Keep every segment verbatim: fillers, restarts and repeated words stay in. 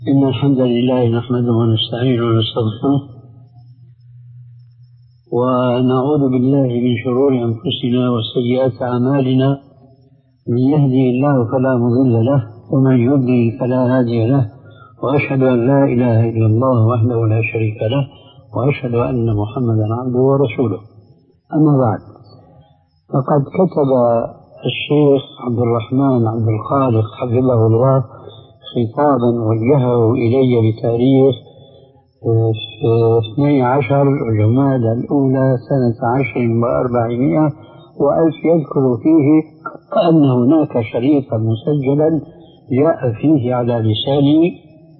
إن الحمد لله نحمده ونستعينه ونستغفره ونعوذ بالله من شرور أنفسنا وسيئات أعمالنا. من يهدي الله فلا مضل له ومن يضلل فلا هادي له، وأشهد أن لا إله إلا الله وحده لا شريك له، وأشهد أن محمدا عبده ورسوله. أما بعد، فقد كتب الشيخ عبد الرحمن عبد الخالق حفظه الله خطابا وجهه إلي بتاريخ اثني عشر جمادى الأولى سنة عشر وأربعمائة وألف، يذكر فيه أن هناك شريطا مسجلا جاء فيه على لساني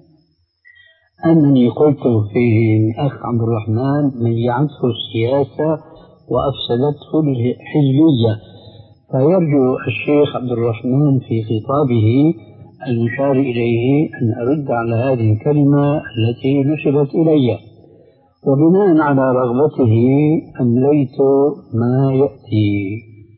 أنني قلت فيه الأخ عبد الرحمن ميعته السياسة وأفسدته الحزبية، فيرجو الشيخ عبد الرحمن في خطابه المشار إليه أن أرد على هذه الكلمة التي نسبت إلي، وبناء على رغبته أمليت ما يأتي.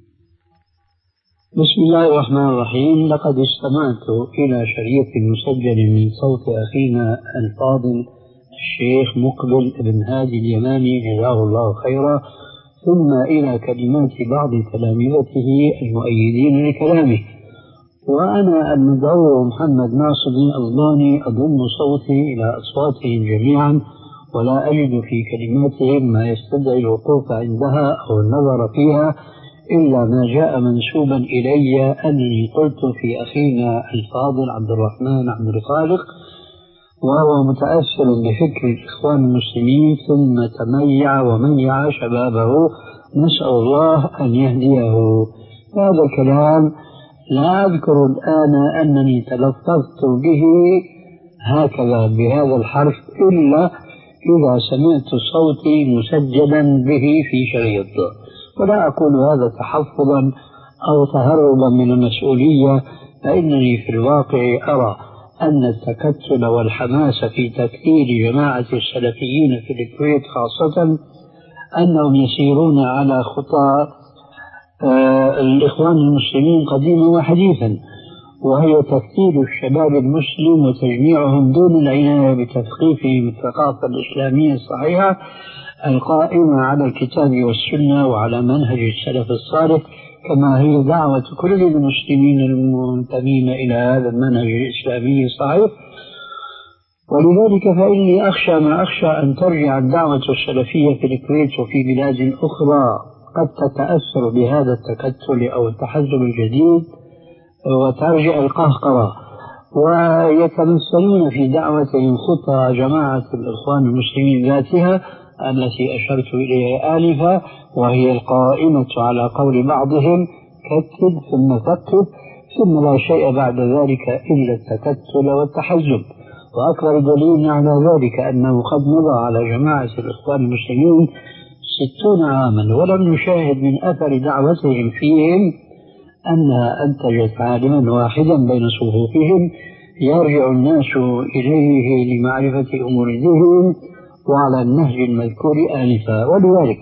بسم الله الرحمن الرحيم. لقد استمعت إلى شريط مسجل من صوت أخينا الفاضل الشيخ مقبل بن هادي اليماني جزاه الله خيرا، ثم إلى كلمات بعض تلامذته المؤيدين لكلامه، وأنا المدعو محمد ناصر الألباني أضم صوتي إلى أصواتهم جميعا، ولا أجد في كلماتهم ما يستدعي الوقوف عندها أو النظر فيها إلا ما جاء منسوبا إلي أنني قلت في أخينا الفاضل عبد الرحمن عبد الخالق، وهو متأثر بفكر الإخوان المسلمين ثم تميع وميع شبابه، نسأل الله أن يهديه. هذا الكلام لا أذكر الآن أنني تلفظت به هكذا بهذا الحرف إلا إذا سمعت صوتي مسجلا به في شريط، ولا أقول هذا تحفظا أو تهربا من المسؤولية، فإنني في الواقع أرى أن التكتل والحماس في تكثير جماعة السلفيين في الكويت خاصة أنهم يسيرون على خطى آه الإخوان المسلمين قديما وحديثا، وهي تكثير الشباب المسلم وتجميعهم دون العناية بتثقيفهم الثقافة الإسلامية الصحيحة القائمة على الكتاب والسنة وعلى منهج السلف الصالح، كما هي دعوة كل المسلمين المنتمين إلى هذا المنهج الإسلامي الصحيح. ولذلك فإني أخشى ما أخشى أن ترجع الدعوة السلفية في الكويت وفي بلاد أخرى قد تتأثر بهذا التكتل أو التحزب الجديد وترجع القهقرة، ويتمثلون في دعوتهم خطى جماعة الإخوان المسلمين ذاتها التي أشرت إليها آنفا، وهي القائمة على قول بعضهم كتب ثم فكب ثم لا شيء بعد ذلك إلا التكتل والتحزب. وأكبر دليل على ذلك أنه قد مضى على جماعة الإخوان المسلمين ستون عاما ولم نشاهد من أثر دعوتهم فيهم أنها أنتجت عالما واحدا بين صفوفهم يرجع الناس إليه لمعرفة أمور دينهم وعلى النهج المذكور آنفا. ولذلك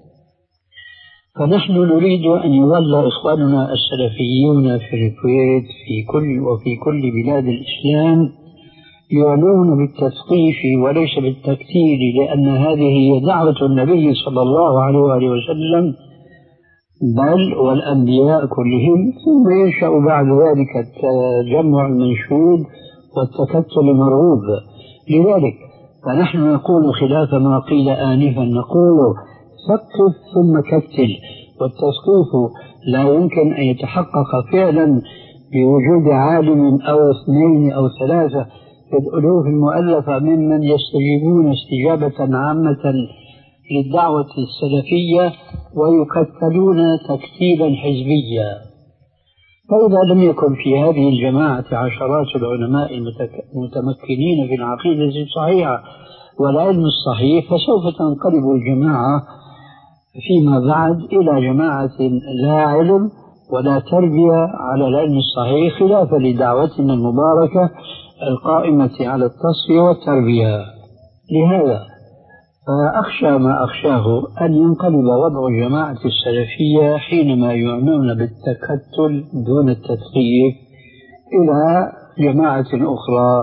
فنحن نريد أن يظل إخواننا السلفيون في الكويت في كل وفي كل بلاد الإسلام يعنون بالتثقيف وليس بالتكثير، لأن هذه هي دعوة النبي صلى الله عليه وآله وسلم بل والأنبياء كلهم، ثم ينشأ بعد ذلك التجمع المنشود والتكتل المرغوب. لذلك فنحن نقول خلاف ما قيل آنفا، نقول ثقف ثم كتل، والتثقيف لا يمكن أن يتحقق فعلا بوجود عالم أو اثنين أو ثلاثة في الألوف المؤلفة ممن يستجيبون استجابة عامة للدعوة السلفية ويكتلون تكتيلا حزبيا. فإذا لم يكن في هذه الجماعة عشرات العلماء المتمكنين في العقيدة الصحيحة والعلم الصحيح، فسوف تنقلب الجماعة فيما بعد إلى جماعة لا علم ولا تربية على العلم الصحيح، خلافا لدعوتنا المباركة القائمة على التصفية والتربية. لهذا فأخشى ما أخشاه أن ينقلب وضع الجماعة السلفية حينما يعنون بالتكتل دون التدقيق إلى جماعة أخرى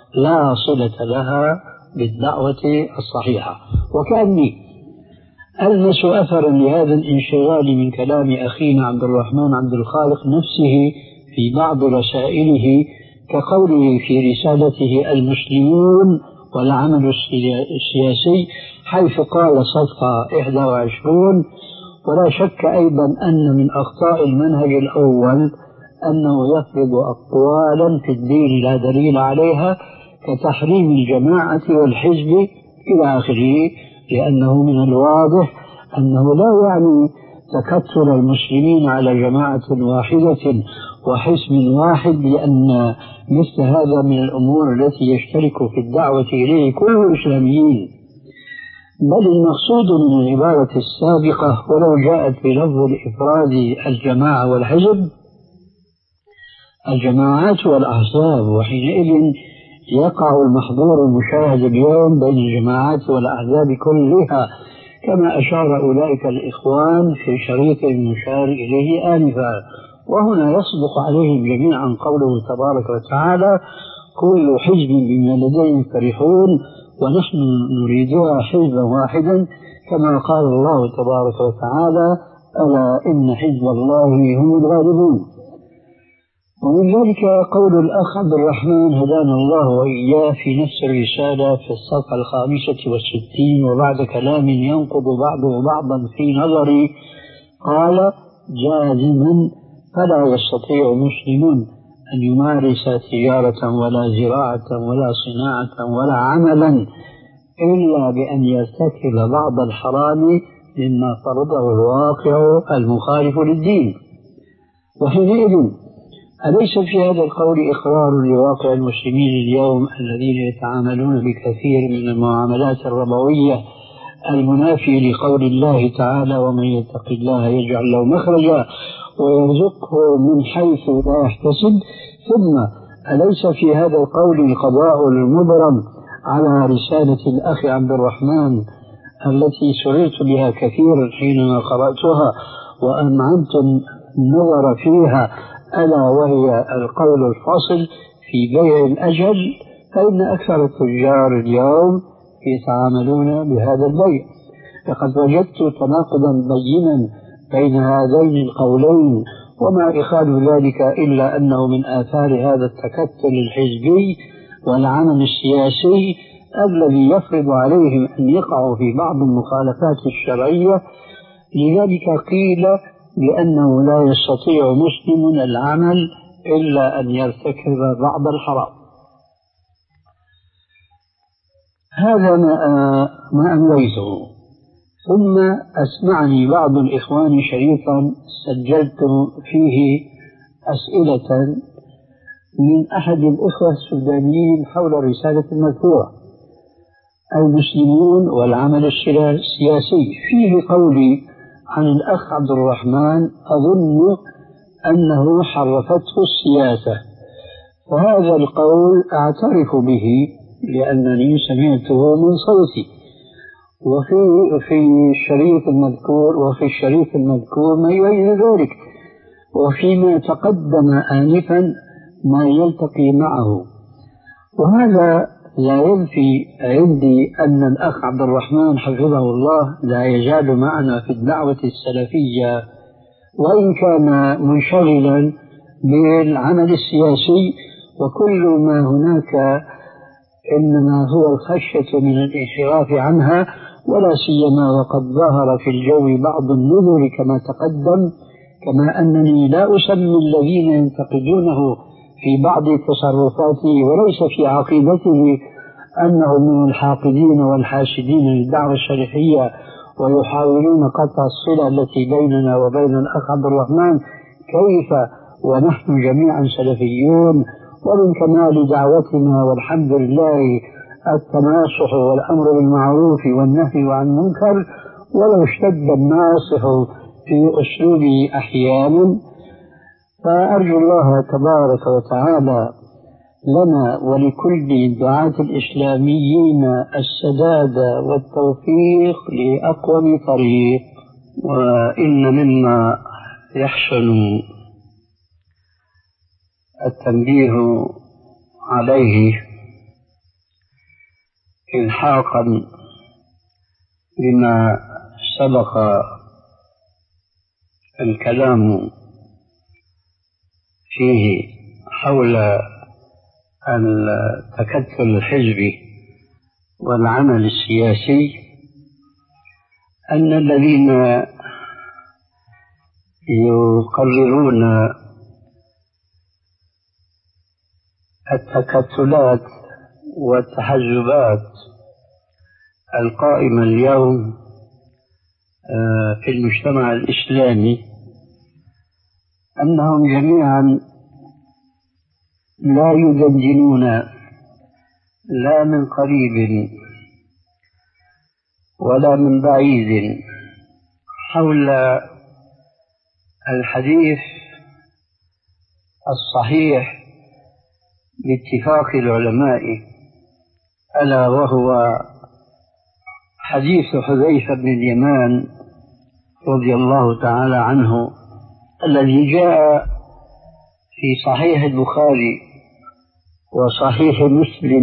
لا صلة لها بالدعوة الصحيحة. وكأني ألمس أثرا لهذا الانشغال من كلام أخينا عبد الرحمن عبد الخالق نفسه في بعض رسائله، كقوله في رسالته المسلمون والعمل السياسي، حيث قال صفحة واحد وعشرين: ولا شك أيضا أن من أخطاء المنهج الأول أنه يفرض أقوالا في الدين لا دليل عليها، كتحريم الجماعة والحزب إلى آخره، لأنه من الواضح أنه لا يعني تكتل المسلمين على جماعة واحدة وحزب واحد، لأن مثل هذا من الأمور التي يشترك في الدعوة إليه كل الإسلاميين. بل المقصود من العبارة السابقة ولو جاءت بلفظ الإفراد الجماعة والحزب الجماعات والأحزاب، وحينئذ يقع المحظور المشاهد اليوم بين الجماعات والأحزاب كلها، كما أشار أولئك الإخوان في شريط المشار إليه آنفا. وهنا يصدق عليهم جميعا قوله تبارك وتعالى: كل حزب بما لديهم فرحون ونحن نريدها حزبا واحدا، كما قال الله تبارك وتعالى: ألا إن حزب الله هم الغالبون. ومن ذلك قول الأخ عبد الرحمن هدانا الله وإياه في نفس الرسالة في الصفحة الخامسة والستين، وبعد كلام ينقض بعضه بعضا في نظري، قال: جازما فلا يستطيع مسلم أن يمارس تجارة ولا زراعة ولا صناعة ولا عملا إلا بأن يرتكب بعض الحرام مما فرضه الواقع المخالف للدين. وحينئذ أليس في هذا القول إقرار لواقع المسلمين اليوم الذين يتعاملون بكثير من المعاملات الربوية المنافية لقول الله تعالى: ومن يتق الله يجعل له مخرجا ويرزقه من حيث لا يحتسب؟ ثم أليس في هذا القول قضاء المبرم على رسالة الأخ عبد الرحمن التي سررت بها كثيرا حينما قرأتها وأمعنت النظر فيها، ألا وهي القول الفاصل في بيع الأجل؟ فإن أكثر التجار اليوم يتعاملون بهذا البيع. لقد وجدت تناقضا بينا بين هذين القولين، وما إخال ذلك إلا أنه من آثار هذا التكتل الحزبي والعمل السياسي الذي يفرض عليهم أن يقعوا في بعض المخالفات الشرعية. لذلك قيل بأنه لا يستطيع مسلم العمل إلا أن يرتكب بعض الحرام. هذا ما ما أمليته. ثم أسمعني بعض الإخوان شريطا سجلت فيه أسئلة من أحد الإخوة السودانيين حول الرسالة المذكورة: المسلمون والعمل السياسي. فيه قولي عن الأخ عبد الرحمن أظن أنه حرفته السياسة، وهذا القول أعترف به لأنني سمعته من صوتي. وفي في الشريط المذكور وفي الشريط المذكور ما يؤيد ذلك، وفيما تقدم آنفا ما يلتقي معه. وهذا لا ينفي عندي أن الأخ عبد الرحمن حفظه الله لا يزال معنا في الدعوة السلفية، وإن كان منشغلا بالعمل السياسي، وكل ما هناك إنما هو الخشية من الانحراف عنها، ولا سيما وقد ظهر في الجو بعض النذر كما تقدم. كما أنني لا أسمي الذين ينتقدونه في بعض تصرفاته وليس في عقيدته أنهم من الحاقدين والحاسدين للدعوة السلفية ويحاولون قطع الصلة التي بيننا وبين الأخ عبد الرحمن، كيف ونحن جميعا سلفيون، ومن كمال دعوتنا والحمد لله التناصح والأمر بالمعروف والنهي عن المنكر، ولو اشتد الناصح في أسلوبه أحيانا. فأرجو الله تبارك وتعالى لنا ولكل الدعاة الإسلاميين السداد والتوفيق لأقوم طريق. وإن مما يحسن التنبيه عليه إلحاقا بما سبق الكلام فيه حول التكتل الحزبي والعمل السياسي، أن الذين يقررون التكتلات والتحزبات القائمة اليوم في المجتمع الإسلامي أنهم جميعا لا يدندنون لا من قريب ولا من بعيد حول الحديث الصحيح باتفاق العلماء، ألا وهو حديث حذيفة بن اليمان رضي الله تعالى عنه الذي جاء في صحيح البخاري وصحيح مسلم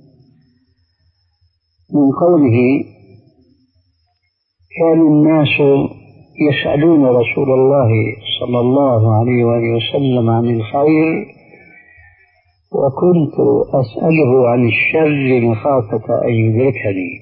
من قوله: كان الناس يسألون رسول الله صلى الله عليه وآله وسلم عن الخير، وكنت أسأله عن الشر مخافة أن يدركني،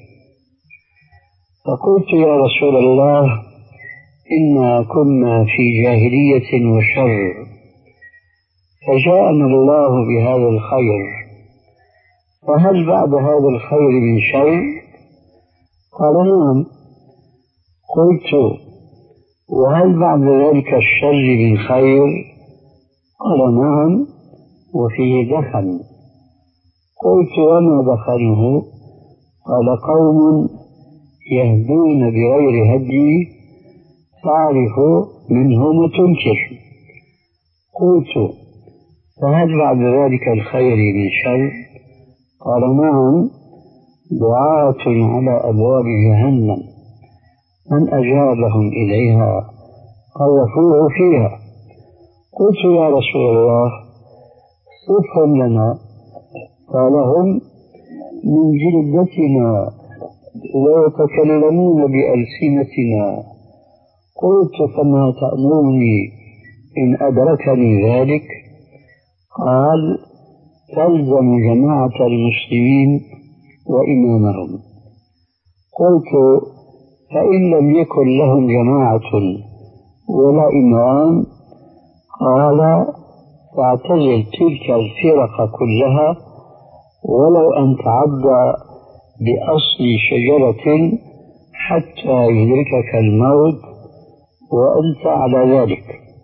فقلت: يا رسول الله، إنا كنا في جاهلية وشر، فجاءنا الله بهذا الخير، فهل بعد هذا الخير من شر؟ قال: نعم. قلت: وهل بعد ذلك الشر من خير؟ قال: نعم، وفيه دخن. قلت: وما دخنه؟ قال: قوم يهدون بغير هدي تعرف منهم وتنكر. قلت: فهل بعد ذلك الخير من شر؟ قال: نعم، دعاة على أبواب جهنم، من أجابهم إليها قذفوه فيها. قلت: يا رسول الله، صفهم لنا. قال: هم من جلدتنا ويتكلمون بألسنتنا. قلت: فما تأمرني إن أدركني ذلك؟ قال: تلزم جماعة المسلمين وإمامهم. قلت: فإن لم يكن لهم جماعة ولا إمام؟ قال: فاعتزل تلك الفرق كلها ولو أن تعض بأصل شجرة حتى يدركك الموت وأنت على ذلك.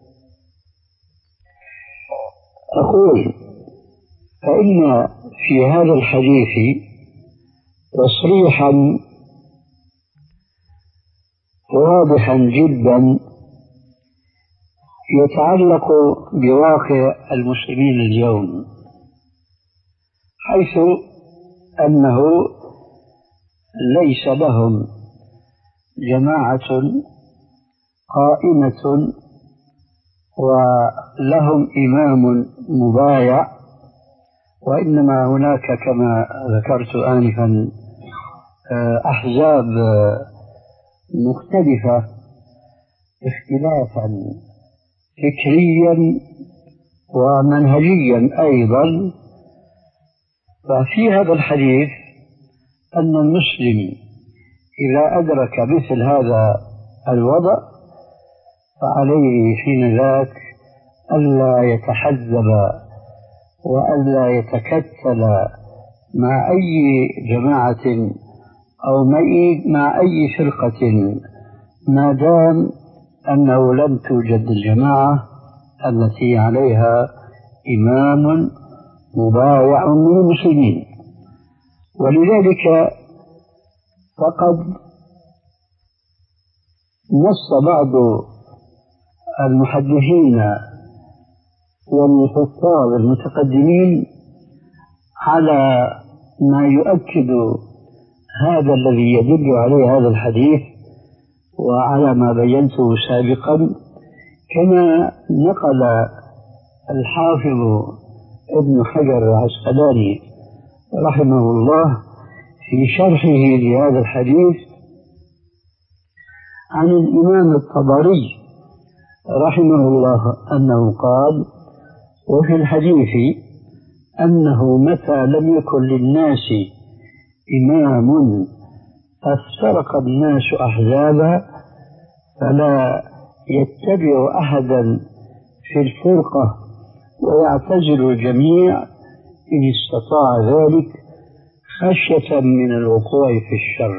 أقول: فإن في هذا الحديث تصريحا واضحا جدا يتعلق بواقع المسلمين اليوم، حيث أنه ليس لهم جماعة قائمة ولهم إمام مبايع، وإنما هناك كما ذكرت آنفا أحزاب مختلفة اختلافا فكريا ومنهجيا أيضا. ففي هذا الحديث أن المسلم إذا أدرك مثل هذا الوضع فعليه حين ذاك ألا يتحزب وألا يتكتل مع أي جماعة أو مع أي فرقة ما دام أنه لم توجد الجماعة التي عليها إمام مبايع من المسلمين. ولذلك فقد نص بعض المحدثين والحفاظ المتقدمين على ما يؤكد هذا الذي يدل عليه هذا الحديث وعلى ما بينته سابقا، كما نقل الحافظ ابن حجر العسقلاني رحمه الله في شرحه لهذا الحديث عن الإمام الطبري رحمه الله أنه قال: وفي الحديث أنه متى لم يكن للناس إمام فافترق الناس أحزابا فلا يتبع أحدا في الفرقة ويعتزل الجميع إن استطاع ذلك خشية من الوقوع في الشر.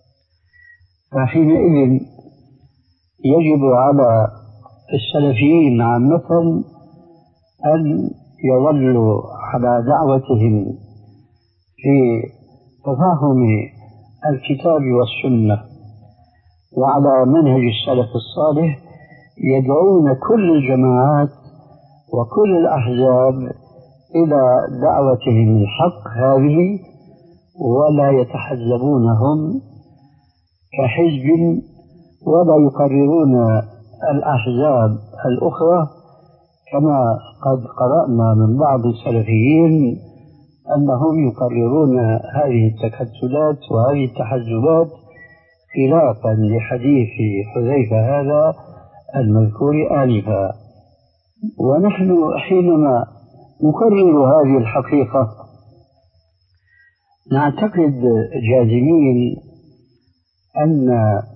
فحينئذ يجب على السلفيين عامة أن يظلوا على دعوتهم في تفاهم الكتاب والسنة وعلى منهج السلف الصالح، يدعون كل الجماعات وكل الأحزاب إلى دعوتهم الحق هذه، ولا يتحزبونهم كحزب ولا يقررون الأحزاب الأخرى، كما قد قرأنا من بعض السلفيين أنهم يقررون هذه التكتلات وهذه التحزبات خلافا لحديث حذيفة هذا المذكور آنفا. ونحن حينما نقرر هذه الحقيقة نعتقد جازمين أن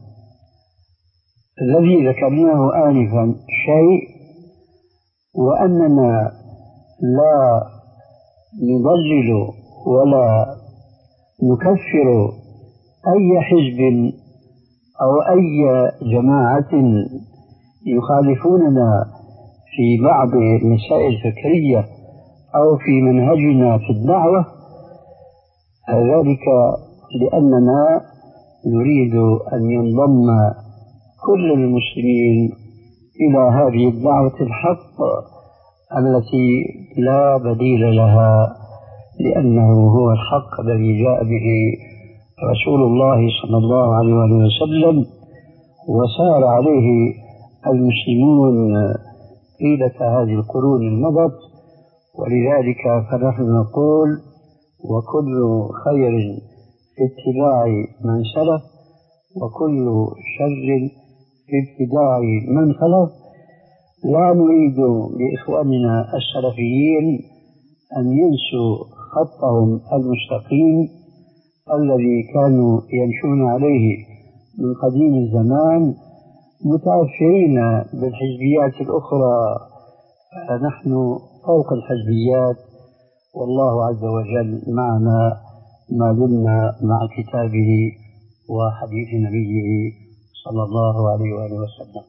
الذي ذكرناه آنفا شيء، وأننا لا نضلل ولا نكفر أي حزب أو أي جماعة يخالفوننا في بعض المسائل الفكرية أو في منهجنا في الدعوة، ذلك لأننا نريد أن ينضم كل المسلمين إلى هذه الدعوة الحق التي لا بديل لها، لأنه هو الحق الذي جاء به رسول الله صلى الله عليه وسلم وسار عليه المسلمون طيلة هذه القرون المضت. ولذلك فنحن نقول: وكل خير في اتباع من سلف وكل شر في ابتداع من خلف. لا نريد لإخواننا السلفيين أن ينسوا خطهم المستقيم الذي كانوا يمشون عليه من قديم الزمان، متأثرين بالحزبيات الأخرى. فنحن فوق الحزبيات، والله عز وجل معنا ما دمنا مع كتابه وحديث نبيه صلى الله عليه وآله وسلم.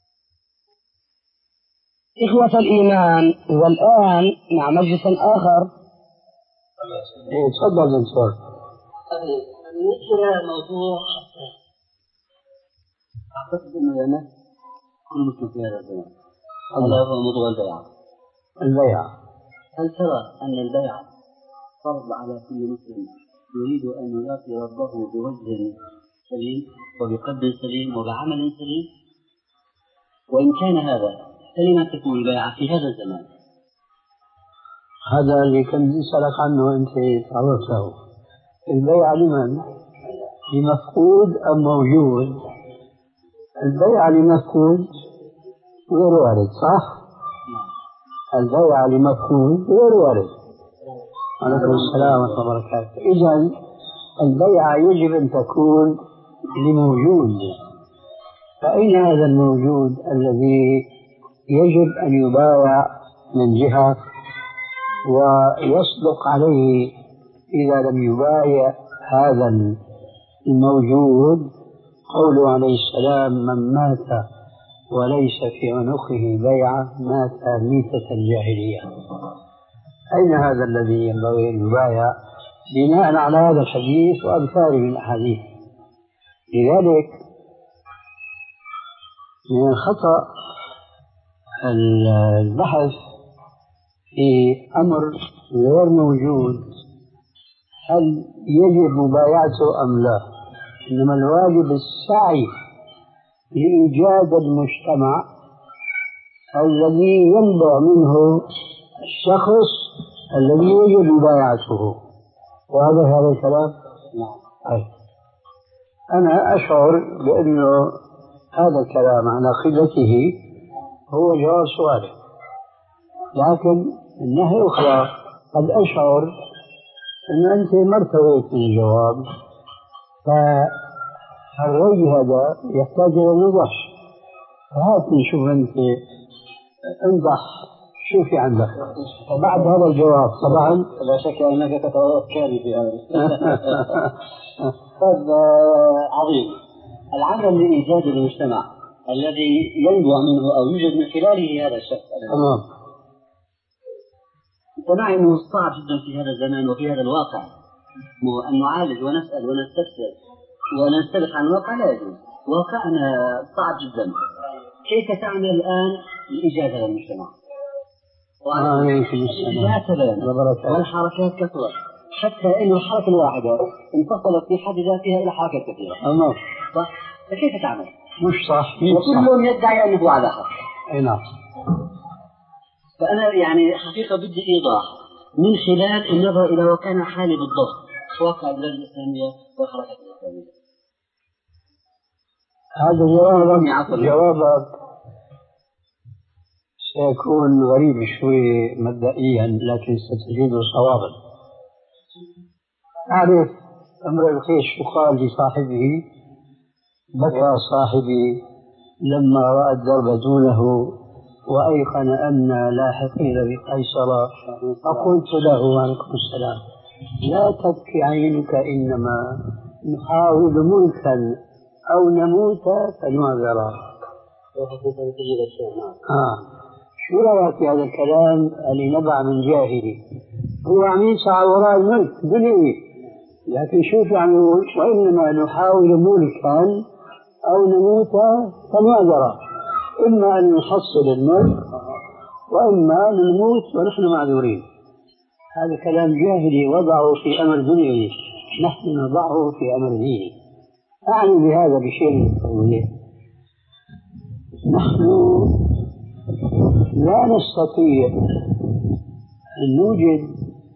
إخوة الإيمان، والآن مع مجلس آخر. تفضل دكتور. بالنسبة للموضوع أعتقد أنه أنا كل مسلم في هذا الزمان. هذا هو موضوع البيع. البيع، هل ترى أن البيع فرض على كل مسلم يريد أن يلاقي ربه بوجه سليم وبقلب سليم وبعمل سليم؟ وإن كان هذا فلما تكون البيعة في هذا الزمان؟ هذا اللي كنت أسألك عنه أنت تعرضت له. البيع لمن؟ لمفقود أم موجود؟ البيع لمفقود غير وارد، صح؟ البيع لمفقود غير وارد. عليكم السلام ورحمة الله وبركاته. إذن البيع يجب أن تكون لموجود. فأين هذا الموجود الذي يجب أن يبايع من جهة ويصدق عليه إذا لم يبايع هذا الموجود؟ قوله عليه السلام: من مات وليس في عنقه بيعة مات ميتة الجاهلية. أين هذا الذي ينبغي أن يبايع بناء على هذا الحديث وأمثاله من الأحاديث؟ لذلك من الخطأ البحث في أمر غير موجود هل يجب مبايعته أم لا، إنما الواجب السعي لإيجاد المجتمع الذي ينبع منه الشخص الذي يجب مبايعته. وهذا هذا الكلام نعم. أنا أشعر بأنه هذا الكلام على خلته هو جواب سؤالي، لكن من ناحية أخرى قد أشعر أن أنت ما ارتويت من الجواب، فالرأي هذا يحتاج إلى نضح. فهات نشوف أنت انضح شو في عندك وبعد هذا الجواب. طبعا لا شك أنك تتوكل في هذا. طيب عظيم. العمل لإيجاد المجتمع الذي ينبع منه أو يوجد من خلاله هذا الشخص. تمام. سمع أنه صعب جدا في هذا الزمان وفي هذا الواقع أن نعالج ونسأل ونستفسر ونستبح عن واقع لا يجوز. واقعنا صعب جدا. كيف تعمل الآن لإيجاد هذا المجتمع؟ الاتجاهات تبين والحركات كثرت، حتى أن الحركة الواحدة انفصلت في حد ذاتها إلى حركات كثيرة. أمام. صح؟ فكيف تعمل؟ مش صح. وكلهم يدعي أنه على حق. أي نعم. فأنا يعني حقيقة بدي إيضاح من خلال النظر إلى وكان حالي بالضبط واقع البلاد الإسلامية والحركات الإسلامية. هذا جواب جوابك سيكون غريب شوي مبدئيا، لكن ستجد صوابا. أعرف أمر الخير شو قال لصاحبه؟ بكى صاحبي لما رأى الدرب دونه وأيقن أن لاحقين بقيصر، فقلت له عليكم السلام لا تبكي عينك، إنما نحاول ملكا أو نموت فنعذر. آه. شو رأيك في هذا الكلام اللي نبع من جاهلي؟ هو عم يسعى وراء الملك دنيوي، لكن شوف عم يقول وإنما نحاول ملكا أو نموت فنعذر، إما أن نحصل الملك وإما أن نموت ونحن معذورين. هذا كلام جاهلي وضعه في أمر دنيوي، نحن نضعه في أمر ديني. أعني بهذا بشيء من التوضيح. نحن لا نستطيع أن نوجد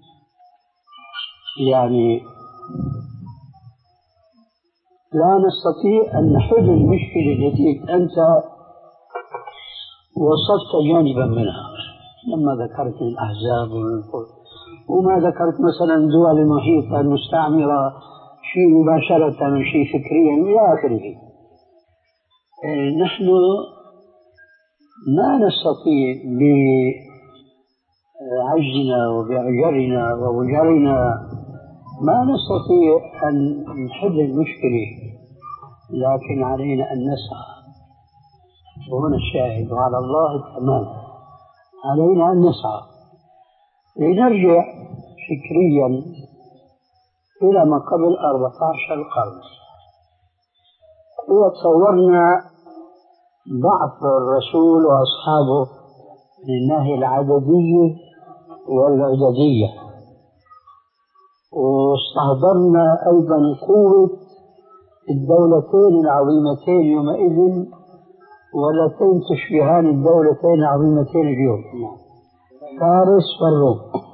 يعني لا نستطيع أن نحل المشكلة التي أنت وصفت جانبا منها لما ذكرت الأحزاب وما ذكرت مثلا الدول المحيطة المستعمرة شيء مباشرة وشيء فكريا إلى آخره. نحن ما نستطيع بعجزنا وبعجرنا ووجرنا ما نستطيع أن نحل المشكلة، لكن علينا أن نسعى. وهنا الشاهد وعلى الله التمام. علينا أن نسعى لنرجع فكريا إلى ما قبل أربعة عشر قرن. وتصورنا ضعف الرسول وأصحابه من الناحية العددية والعددية، واستحضرنا أيضا قوة الدولتين العظيمتين يومئذ ولتين تشبهان الدولتين العظيمتين اليوم، فارس والروم.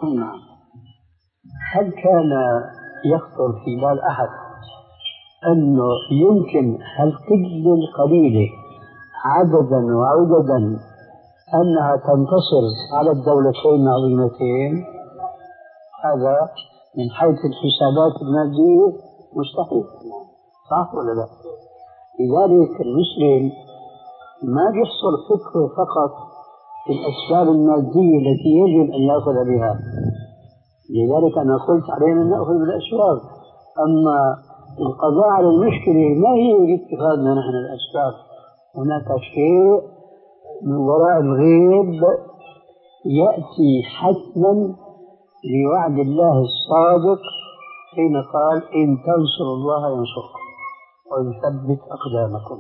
هل كان يخطر في بال أحد أنه يمكن هالقلة القليلة عددا وعددا أنها تنتصر على الدولتين العظيمتين؟ هذا من حيث الحسابات المادية مستحيل، صح ولا لا؟ لذلك المسلم ما بيحصل فكره فقط في الأسباب المادية التي يجب أن يأخذ بها. لذلك أنا قلت علينا أن نأخذ بالأسباب، أما القضاء على المشكلة ما هي اتخاذنا نحن الأسباب. هناك شيء من وراء الغيب يأتي حتما لوعد الله الصادق حين قال إن تنصروا الله ينصركم ويثبت أقدامكم.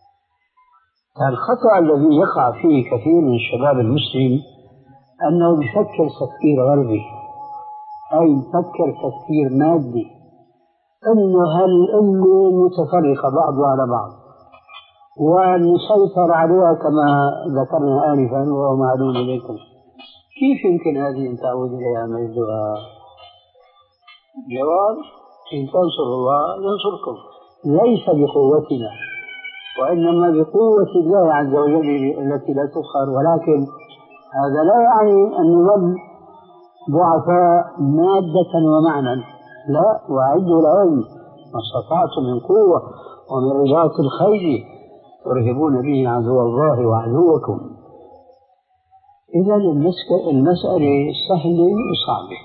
الخطأ الذي يقع فيه كثير من الشباب المسلم أنه يفكر تفكير غربي، أي يفكر تفكير مادي، أنه هالأمة متفرقة بعضها على بعض ونسيطر عليها كما ذكرنا آنفا وهو معلوم إليكم. كيف يمكن هذه أن تعود إليها مجدها؟ جواب إن تنصروا الله ينصركم، ليس بقوتنا وإنما بقوة الله عز وجل التي لا تقهر. ولكن هذا لا يعني أن نظل ضعفاء مادة ومعنى، لا، وأعدوا لهم ما استطعتم من قوة ومن رباط الخيل ترهبون به عدو الله وعدوكم. إذا المسألة سهلة وصعبة.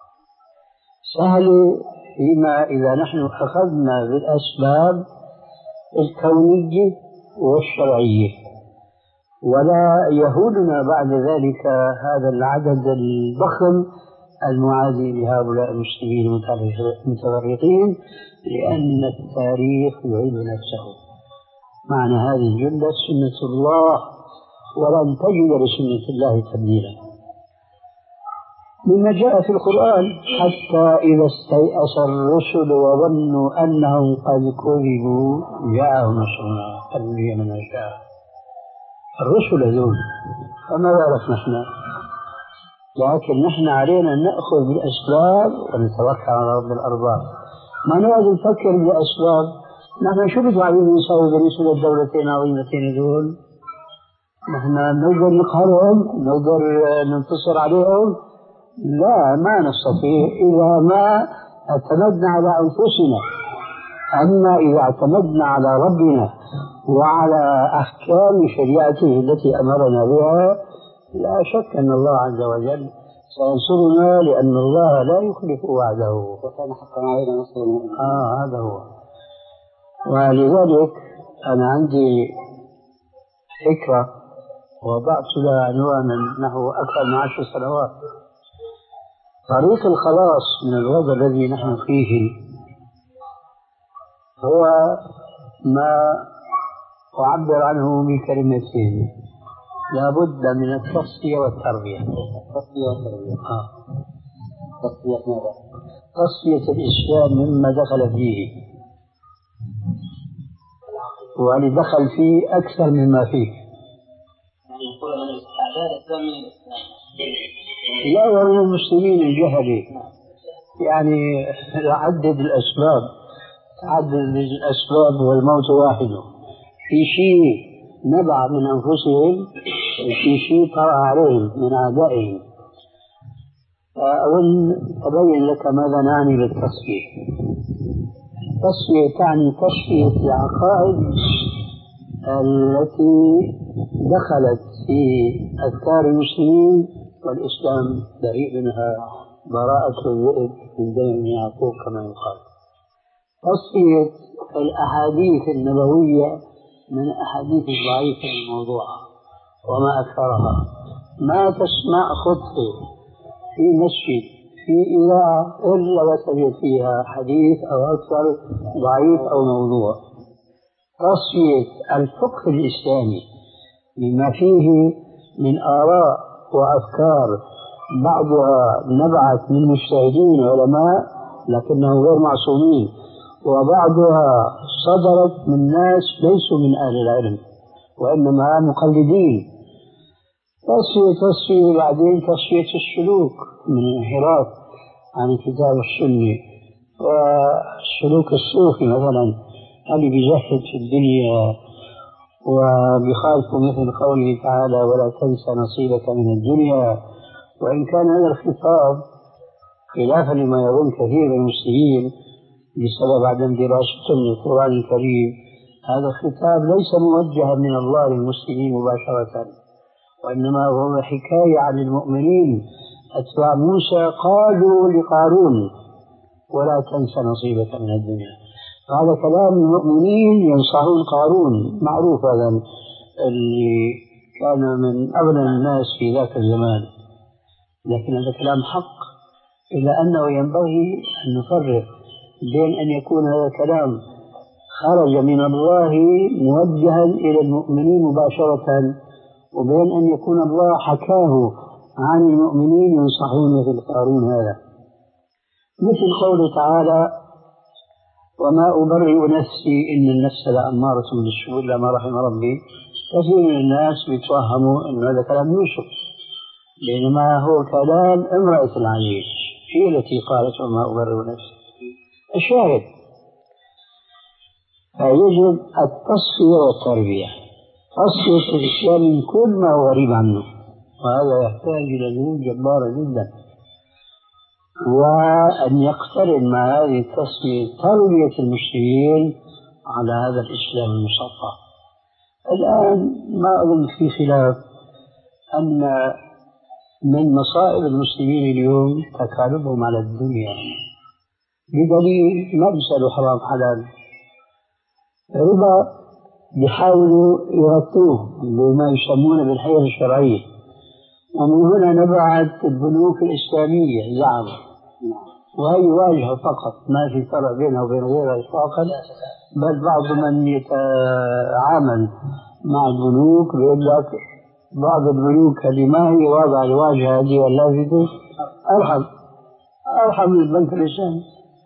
سهلة فيما إذا نحن أخذنا بالأسباب الكونية والشرعية، ولا يهودنا بعد ذلك هذا العدد الضخم المعادي لهؤلاء المسلمين المتفرقين، لأن التاريخ يعيد نفسه. معنى هذه الجملة سنة الله، ولن تجد لسنة الله تبديلا. مما جاء في القرآن: حتى إذا استيأس الرسل وظنوا أنهم قد كذبوا جاءهم نصرنا فنجي من نشاء. الرسل هذول فما بالك نحن؟ لكن نحن علينا أن نأخذ بالأسباب ونتوكل على رب الأرباب، ما نقعد نفكر بالأسباب. نحن شو بدنا نسوي بالنسبة للدولتين العظيمتين دول؟ نحن نقدر نقهرهم، نقدر ننتصر عليهم؟ لا، ما نستطيع إذا ما اعتمدنا على أنفسنا. أما إذا اعتمدنا على ربنا وعلى أحكام شريعته التي أمرنا بها، لا شك أن الله عز وجل سينصرنا، لأن الله لا يخلف وعده، وكان حقا علينا نصر المؤمنين. آه هذا هو. ولذلك أنا عندي فكرة وضعت لها عنوانا نحو أكثر من عشر سنوات: طريق الخلاص من الوضع الذي نحن فيه هو ما أعبر عنه بكلمتين: لا بد من التصفية والتربية. التصفية والتربية. آه. تصفية ماذا؟ تصفية الإسلام مما دخل فيه، وأن دخل فيه أكثر مما فيه. يعني يقول من الاستعداد أكثر من الإسلام. لا، ومن المسلمين الجهلي. يعني عدد الأسباب، عدد الأسباب والموت واحد. في شيء نبع من أنفسهم وفي شيء طرأ عليهم من أعدائهم. أظن أبين لك ماذا نعني بالتصفية. التصفية تعني تصفية العقائد التي دخلت في أفكار المسلمين، والإسلام بريء منها براءة الذئب من دم يعقوب كما يقال. تصفية الأحاديث النبوية من الأحاديث الضعيفة الموضوعة وما أكثرها. ما تسمع خطبة في مسجد في إذاعة إلا وتجد فيها حديث أو أكثر ضعيف أو موضوع. تصفية الفقه الإسلامي مما فيه من آراء وأفكار بعضها نبعت من مجتهدين علماء لكنهم غير معصومين، وبعضها صدرت من ناس ليسوا من أهل العلم وإنما مقلدين. تصفية تصفية بعدين تصفية السلوك من الانحراف عن الكتاب والسنة، والسلوك الصوفي مثلا اللي بيزهد في الدنيا وبيخالف مثل قوله تعالى: ولا تنسى نصيبك من الدنيا. وإن كان هذا الخطاب خلافا لما يظن كثير من المسلمين بسبب عدم دراستهم للقرآن الكريم، هذا الخطاب ليس موجها من الله للمسلمين مباشرة، وإنما هو حكاية عن المؤمنين أتباع موسى قالوا لقارون: ولا تنسى نصيبك من الدنيا. هذا كلام المؤمنين ينصحون قارون، معروف هذا اللي كان من أغنى الناس في ذاك الزمان، لكن هذا كلام حق، إلا أنه ينبغي أن نفرق بين أن يكون هذا كلام خرج من الله موجها إلى المؤمنين مباشرة، وبين أن يكون الله حكاه عن المؤمنين ينصحون مثل قارون هذا. مثل قوله تعالى: وما أبرئ نفسي إن النفس لأمارة بالسوء إلا ما رحم ربي. كثير من الناس بيتوهموا أن هذا كلام يوسف، بينما هو كلام امرأة العزيز هي التي قالت: وما أبرئ نفسي. الشاهد فيجب التصفية والتربية، تصفية الإسلام من كل ما هو غريب عنه، وهذا يحتاج إلى جهود جبارة جدا، وأن يقترن مع هذه التصفية تربية المسلمين على هذا الإسلام المصفى. الآن ما أظن في خلاف أن من مصائب المسلمين اليوم تكالبهم على الدنيا، بدليل ما بيسألوا حرام حلال، ربا بيحاولوا يغطوه بما يسمونه بالحيل الشرعية، ومن هنا نبعت البنوك الإسلامية زعموا، وهي واجهة فقط، ما في فرق بينها وبين غيرها إطلاقا، بل بعض من يتعامل مع البنوك بيقول لك بعض البنوك اللي ما هي واضعة الواجهة هذه واللافتة أرحم أرحم من البنك الإسلامي.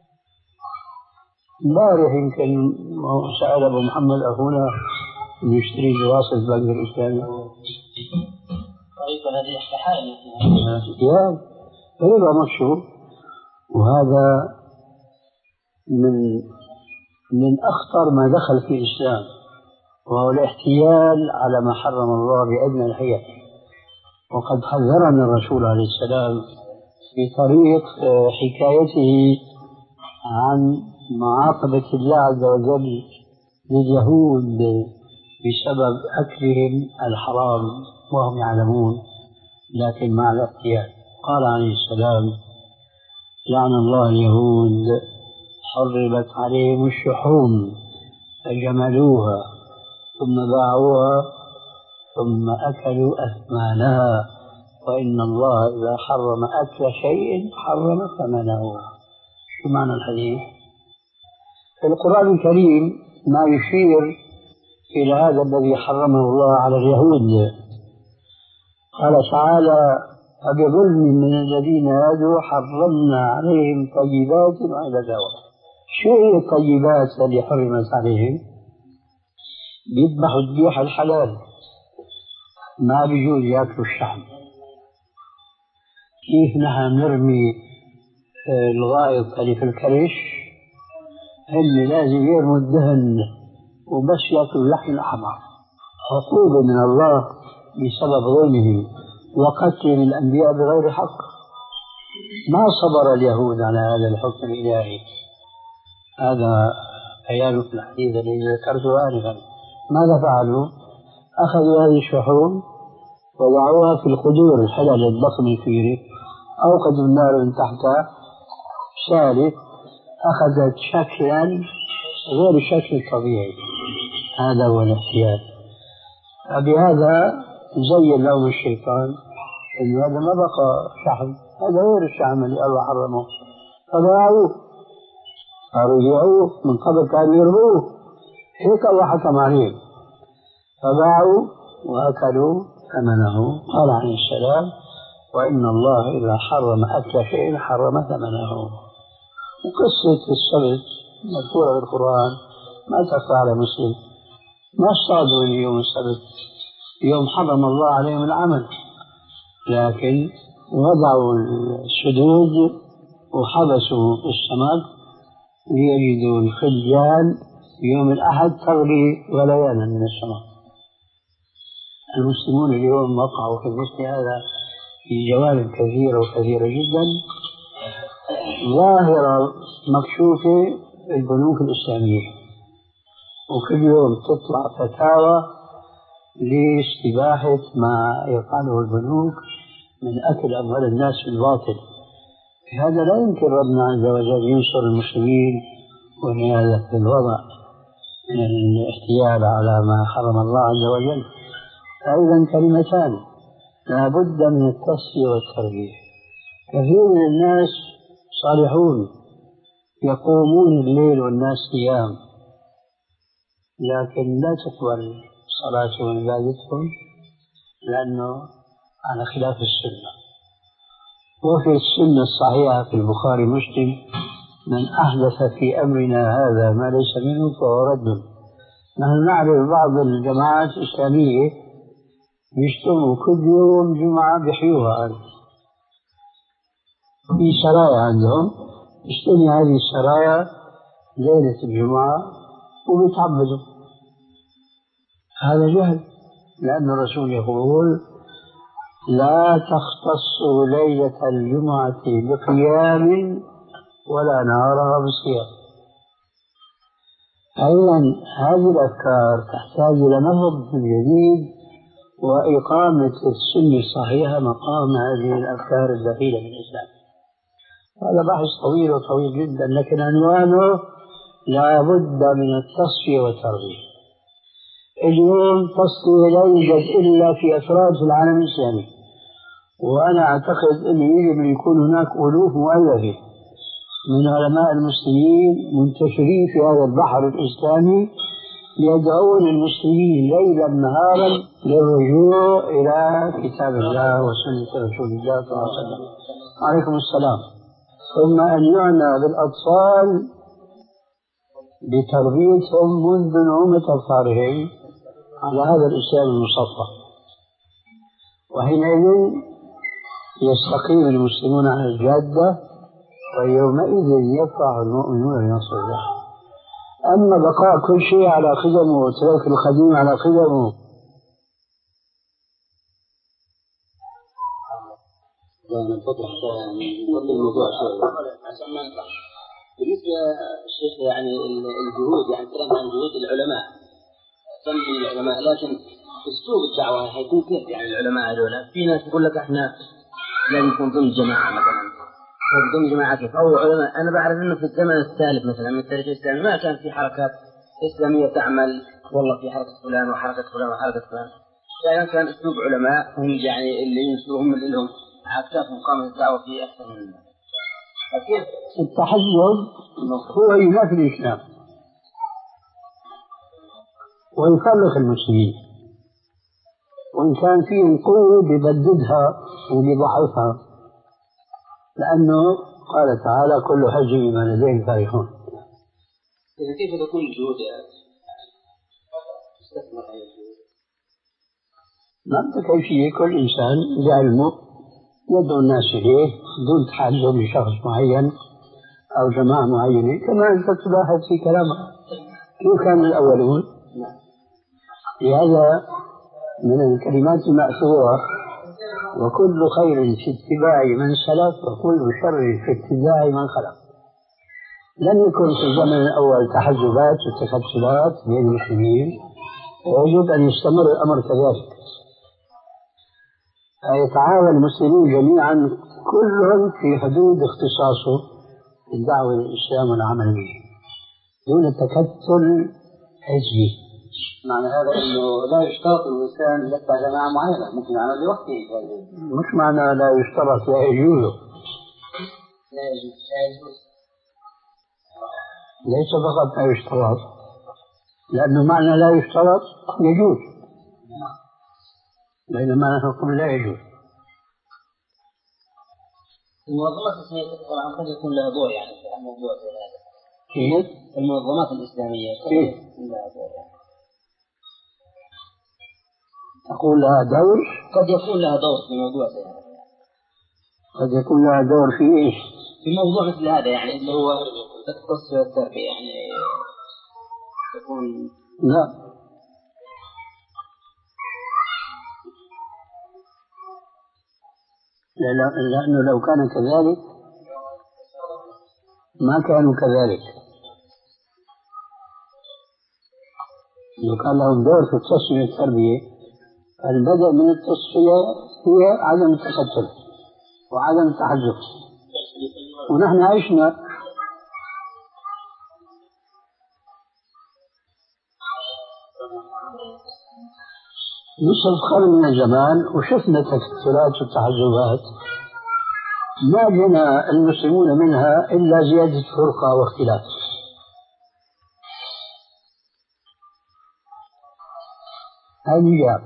امبارح يمكن سأل أبو محمد أخونا يشتري بواسطة البنك الإسلامي طريقة هذه استحالة يا ربا مشهور، وهذا من من أخطر ما دخل في الإسلام، وهو الاحتيال على ما حرم الله بأدنى الحيل. وقد حذرنا الرسول عليه السلام في طريق حكايته عن معاقبة الله عز وجل لليهود بسبب أكلهم الحرام وهم يعلمون لكن مع الاحتيال. قال عليه السلام: لعن الله اليهود حرمت عليهم الشحوم فجملوها ثم باعوها ثم أكلوا أثمانها، وإن الله إذا حرم أكل شيء حرم ثمنه. شو معنى الحديث؟ في القرآن الكريم ما يشير إلى هذا الذي حرمه الله على اليهود. قال تعالى: فبظلم من الذين هادوا حرمنا عليهم طيبات وإلى دواء. شو هي الطيبات اللي حرمت عليهم؟ بيذبحوا الذبيح الحلال، ما بيجوز ياكلوا الشحم. كيف نحن نرمي الغائط اللي في الكرش، هم لازم يرموا الدهن وبس ياكلوا اللحم الأحمر، عقوبة من الله بسبب ظلمهم وقتل الأنبياء بغير حق. ما صبر اليهود على هذا الحكم الإلهي. هذا بيان في الحديث الذي ذكرته آنفا. ماذا فعلوا؟ أخذوا هذه الشحوم وضعوها في القدور الحلال الضخم الكبير، أوقدوا النار من تحتها سالت، أخذت شكلا غير الشكل الطبيعي. هذا هو الاحتيال. فبهذا زين لهم الشيطان إنه هذا ما بقى شحم، هذا غير الشحم اللي الله حرمه، فباعوه فرجعوه. من قبل كانوا يرموه، هيك الله حكم عليهم، فباعوا وأكلوا ثمنه. قال عليه السلام: وإن الله إذا حرم أكل شيء حرم ثمنه. وقصة السبت مذكورة في القرآن ما تخفى على مسلم. ما اصطادوا اليوم السبت، يوم حرم الله عليهم العمل، لكن وضعوا السدود وحبسوا السمك ليجدوا الخلجان يوم الأحد تغلي غليانا من السمك. المسلمون اليوم وقعوا في مثل هذا في جوانب كثيرة وكثيرة جدا، ظاهرة مكشوفة في البنوك الإسلامية، وكل يوم تطلع فتاوى لاستباحة ما يفعله البنوك من أكل أموال الناس بالباطل. هذا لا يمكن ربنا عز وجل ينصر المسلمين ونهاية الوضع من الاحتيال على ما حرم الله عز وجل. أيضا كلمتان لا بد من التصفية والتربية. كثير من الناس صالحون يقومون الليل والناس قيام، لكن لا تقبل صلاتهم وعبادتهم لأنه على خلاف السنة. وفي السنة الصحيحة في البخاري مسلم: من أحدث في أمرنا هذا ما ليس منه فهو رد. نحن نعرف بعض الجماعات الإسلامية بيجتمعوا كل يوم جمعة بحيوها، في سرايا عندهم، يجتمع هذه السرايا ليلة الجمعة وبيتعبدوا. هذا جهل، لأن الرسول يقول لا تختصوا ليلة الجمعة بقيام ولا نهارها بصيام. أيضا هذه الأفكار تحتاج إلى نهض جديد وإقامة السنة الصحيحة مقام هذه الأفكار الدخيلة في الإسلام. هذا بحث طويل وطويل جدا، لكن عنوانه لا بد من التصفية والتربية. اليوم تصفية لا يوجد إلا في أفراد في العالم الإسلامي، وأنا أعتقد أنه يجب أن يكون هناك ألوف مؤلفة من علماء المسلمين منتشرين في هذا البحر الإسلامي يدعون المسلمين ليلا نهارا للرجوع إلى كتاب الله وسنة رسول الله صلى الله عليه وسلم. عليكم السلام. ثم أن يعنى بالأطفال بتربيتهم منذ نعومة أظفارهم على هذا الإسلام المصفى، وحينئذ يستقيم المسلمون على الجادة، ويومئذ يفرح المؤمنون بنصر الله. أما بقاء كل شيء على قدمه وترك القديم على قدمه. نفتح الموضوع شوي عشان ما نطلع. بالنسبة الشيخ يعني الجهود، يعني كلام عن جهود العلماء كم من العلماء، لكن أسلوب الدعوة حيكون كيف؟ يعني العلماء هذول في ناس يقول لك احنا لازم نكون ضمن جماعة مثلا، ضمن جماعة كيف؟ أو علماء أنا بعرف إنه في الزمن السالف مثلا من التاريخ الإسلامي ما كان في حركات إسلامية تعمل والله في حركة فلان وحركة فلان وحركة فلان، يعني كان أسلوب علماء هم يعني اللي ينسوهم اللي لهم عكاف مقام الدعوة في أحسن من الناس. فكيف التحزب هو ينافي الإسلام ويفرق المسلمين، وإن كان فيه قوة بيبددها وبيضعفها، لأنه قال تعالى كل حزب بما لديهم فرحون. إذا كيف تكون الجهود يا استثمر هذه الجهود؟ ما كيفية كل إنسان بعلمه يدعو الناس إليه دون تحزب لشخص معين أو جماعة معينة، كما أنت تلاحظ في كلامه كيف كان الأولون. لهذا من الكلمات المأثورة وكل خير في اتباع من سلف وكل شر في اتباع من خلف. لم يكن في الزمن الأول تحزبات وتكتلات بين المسلمين، ويجب أن يستمر الأمر كذلك. يتعاون المسلمين جميعا كلهم في حدود اختصاصه في الدعوة للإسلام والعمل به دون التكتل حزبي. معنى هذا أنه لا يشترط الإنسان يتبع جماعة معينة، ممكن يعمل لوحده. مش معنى لا يشترط، لا يجوز. لا يجوز لا يجوز ليس فقط لا يشترط، لأنه معنى لا يشترط يجوز، بينما نحن نقول لا يجوز. المنظمات الإسلامية طبعا قد يكون لها دور يعني في الموضوع زي هذا. كيف؟ المنظمات الإسلامية قد يكون لها دور يعني. أقول لها دور؟ قد يكون لها دور في موضوع زي هذا. قد يكون لها دور في إيش؟ في موضوع مثل هذا يعني اللي هو التصفية والتربية يعني تكون. لا، لأنه لو كان كذلك ما كانوا كذلك. لو كان لهم دور في التصفية والتربية، البدء من التصفية هي عدم التكتل وعدم التحزب، ونحن عشنا نصف قرن من الزمان وشفنا التكتلات والتحزبات ما بنى المسلمون منها إلا زيادة فرقة واختلاف. هذه من جهة.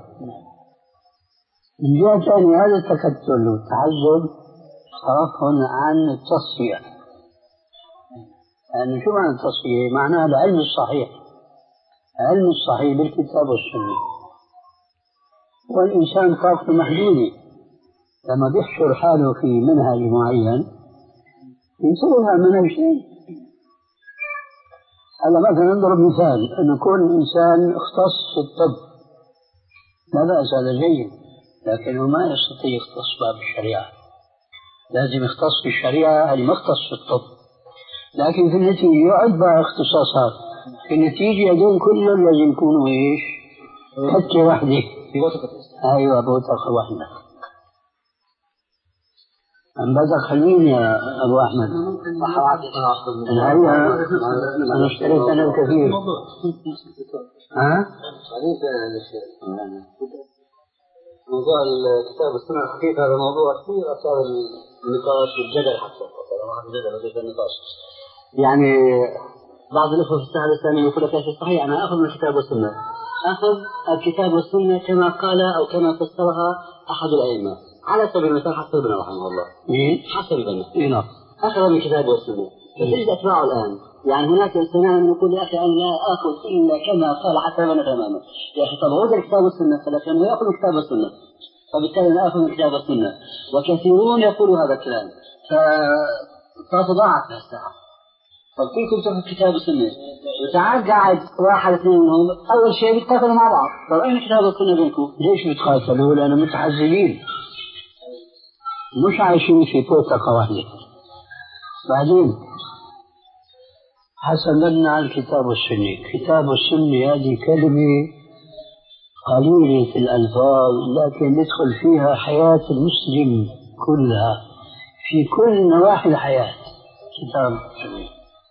من جهة ثانية هذا التكتل والتحزب صرفهم عن التصفية. يعني شو معنى التصفية؟ معناها العلم الصحيح، علم الصحيح بالكتاب والسنة. والإنسان طاقته محدودة، لما بيحشر حاله في منهج معين ينسلها منهج شيء. هلا مثلا نضرب مثال أن يكون إنسان اختص في الطب، لا بأس، هذا جيد، لكنه ما يستطيع يختص باب الشريعة، لازم يختص في الشريعة اللي ما اختص في الطب، لكن في النتيجة عدة اختصاصات، في النتيجة هذول كلهم لازم يكونوا ايش؟ حكة واحدة، ايوه بوتقة واحدة. أم بدك خليني يا أبو أحمد هيا أنا اشتريت أنا الكثير. ها؟ موضوع الكتاب والسنة الحقيقة هذا موضوع كثير أثار النقاش والجدل حتى النقاش. يعني بعض الأخوة في الساحة الإسلامية يقول لك يا شيخ صحيح أنا أخذ من الكتاب والسنة، أخذ الكتاب والسنة كما قال أو كما فسرها أحد الأئمة على سبيل المثال حسن البنا رحمه الله. حسن البنا أخذ من الكتاب والسنة، فتجد أتباعه الآن. يعني هناك استماع يقول يا أخي أنا لا آخذ إلا كما قال حسن البنا تماما. يا أخي طب هو الكتاب والسنة فلكن يأخذ من الكتاب والسنة، فبالتالي أنا آخذ من الكتاب والسنة، وكثيرون يقولوا هذا الكلام، فتضاعف الساعة. طب كيف تاخذ كتاب والسنة؟ وتعال قاعد واحد اثنين منهم أول شيء بيتقاتلوا مع بعض. طب أين الكتاب والسنة بينكم؟ ليش بيتقاتلوا؟ لأنهم متحزبين، مش عايشين في بوتقة واحدة. بعدين حسبنا على الكتاب والسنة. الكتاب والسنة هذه كلمة قليلة في الألفاظ، لكن يدخل فيها حياة المسلم كلها في كل نواحي الحياة. كتاب والسنة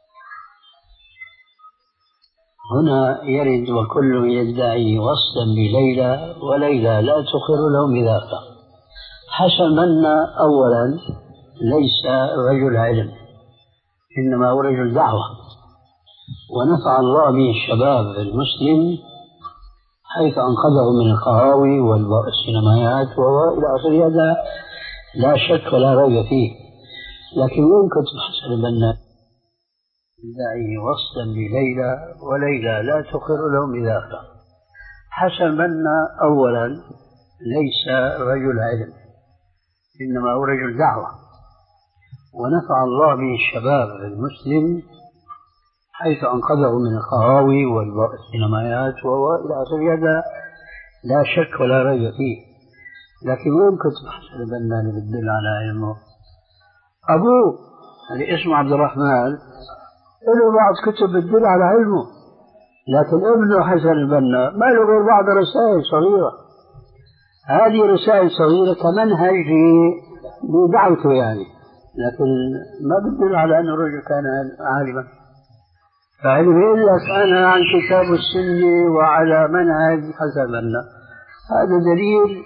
هنا يرد وكل يدعي وصلا بليلى وليلى لا تقر له بذاك. حسبنا أولا ليس رجل علم، إنما هو رجل دعوة، ونفع الله به الشباب المسلم حيث أنقذه من القهاوي والسينمائيات وإلى آخره. هذا لا شك ولا ريب فيه. لكن وين كتب حسن البنا؟ دعي وصلا بليلى وليلى لا تقر لهم بذاك. حسن البنا أولا ليس رجل علم، إنما هو رجل دعوة، ونفع الله به الشباب المسلم حيث أنقذه من القهاوي والسينمائيات وإلى آخره. هذا لا شك ولا ريب فيه. لكن وين كتب حسن البنا اللي بتدل على علمه؟ أبوه اللي اسمه عبد الرحمن له بعض كتب بتدل على علمه، لكن ابنه حسن البنا ما له غير بعض رسائل صغيرة. هذه رسائل صغيرة كمنهج لدعوته يعني، لكن ما بتدل على أن الرجل كان عالما. فعلم يقول لك أنا عن كتاب السنة وعلى منهج حسن البنا، هذا دليل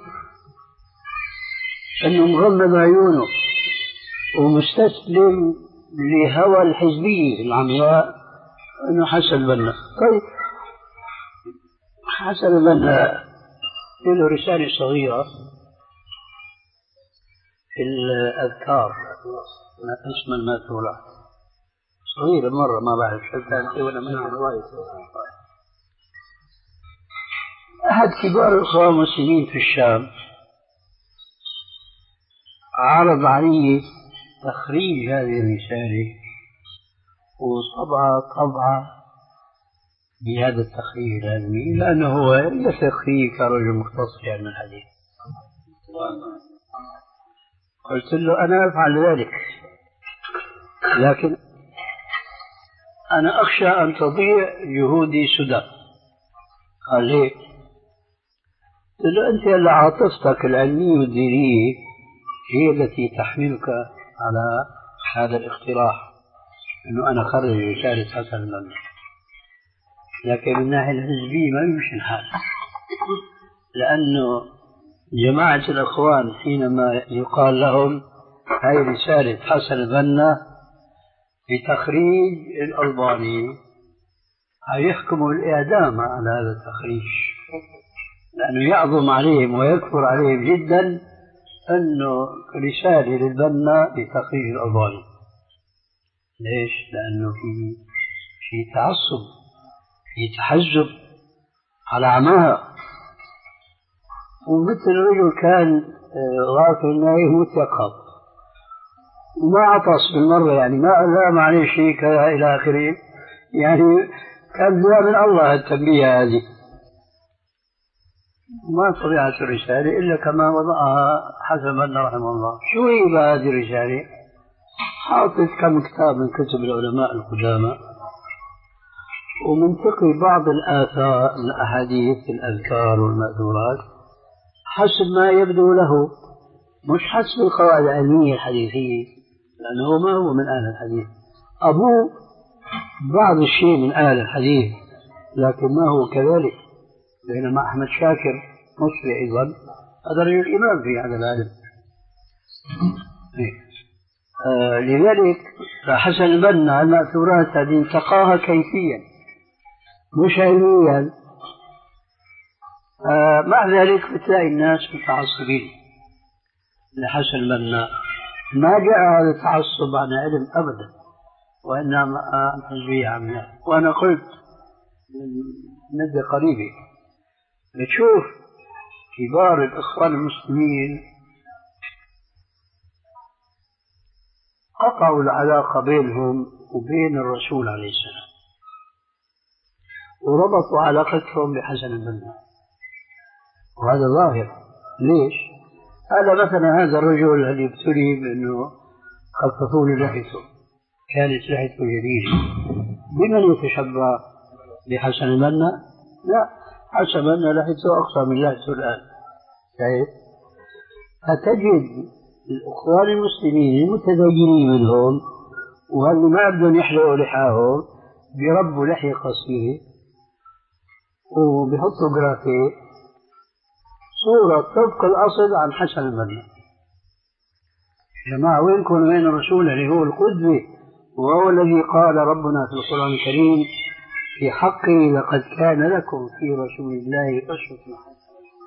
أنه مغمض عيونه ومستسلم لهوى الحزبية العمياء أنه حسن البنا. طيب حسن البنا له رسالة صغيرة في الأذكار اسم الماثورة، صغيرة مرة ما بعرف شو كانت ولا من الرواية. أحد كبار الإخوان المسلمين في الشام عرض علي تخريج هذه الرسالة وطبعة طبعة بهذا التخريج العلمي، لأنه هو يثق فيه كرجل مختص في علم الحديث. قلت له أنا أفعل ذلك، لكن أنا أخشى أن تضيع جهودي سدى. قال ليه؟ قلت له أنت اللي عاطفتك العلمية والدينية هي التي تحملك على هذا الاقتراح أنه أنا خرج رسالة حسن البنا، لكن من الناحية الحزبية ما يمشي الحال، لأنه جماعة الأخوان حينما يقال لهم هاي رسالة حسن البنا بتخريج الألباني هيحكموا الإعدام على هذا التخريج، لأنه يعظم عليهم ويكثر عليهم جدا أنه رسالة للبنا بتخريج الألباني. ليش؟ لأنه في في تعصب، في تحزب على عماها، ومثل الرجل كان غافل انه يموت يقهر وما عطس بالمرة، يعني ما ألام عليه شيء كذا إلى آخره، يعني كان دعاء من الله التنبيه هذه. ما طبيعة الرسالة إلا كما وضعها حسن البنا رحمه الله. شو هي بقى هذه الرسالة؟ حاطط كم كتاب من كتب العلماء القدامى، ومنتقي بعض الآثار الأحاديث الأذكار والمأثورات حسب ما يبدو له، مش حسب القواعد العلمية الحديثية، لأنه ما هو من أهل الحديث. أبوه بعض الشيء من أهل الحديث لكن ما هو كذلك، بينما أحمد شاكر مصري أيضا هذا رجل إمام في هذا العلم. آه لذلك حسن البنا المأثورات هذه انتقاها كيفيا مش علميا. آه مع ذلك بتلاقي الناس متعصبين لحسن البنا. ما جاء هذا التعصب عن علم أبدا، وإنما عن حزبية عمياء. وأنا قلت من مدة قريبة بتشوف كبار الإخوان المسلمين قطعوا العلاقة بينهم وبين الرسول عليه السلام، وربطوا علاقتهم بحسن البنا، وهذا ظاهر. ليش؟ هذا مثلا هذا الرجل اللي ابتلي بأنه خففوا له لحيته، كانت لحيته جديدة، بمن يتشبه؟ بحسن البنا؟ لا، حسن البنا لحيته أقصى من لحيته الآن. شايف؟ فتجد الإخوان المسلمين المتدينين منهم وهل ما بدهم يحلقوا لحاهم بيربوا لحية قصيرة وبيحطوا جرافيك صورة طبق الأصل عن حسن البنا. يا جماعة وينكم وين الرسول اللي هو القدوة، وهو الذي قال ربنا في القرآن الكريم في حقه لقد كان لكم في رسول الله أسوة حسنة.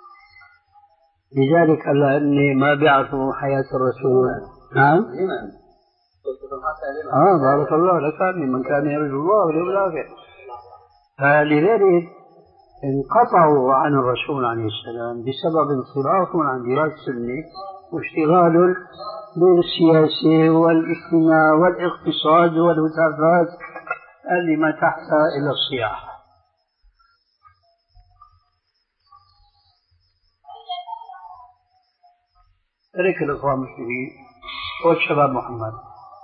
لذلك قال أني ما بعثوا حياة الرسول. نعم. آه بارك الله لك من كان يرجو الله واليوم الآخر. فلذلك انقطعوا عن الرسول عليه السلام بسبب انصرافهم عن دراسة السنة واشتغال بالسياسة والاجتماع والاقتصاد والوزارات اللي ما تحتها إلى الصياح. ترك الإخوان المسلمين والشباب محمد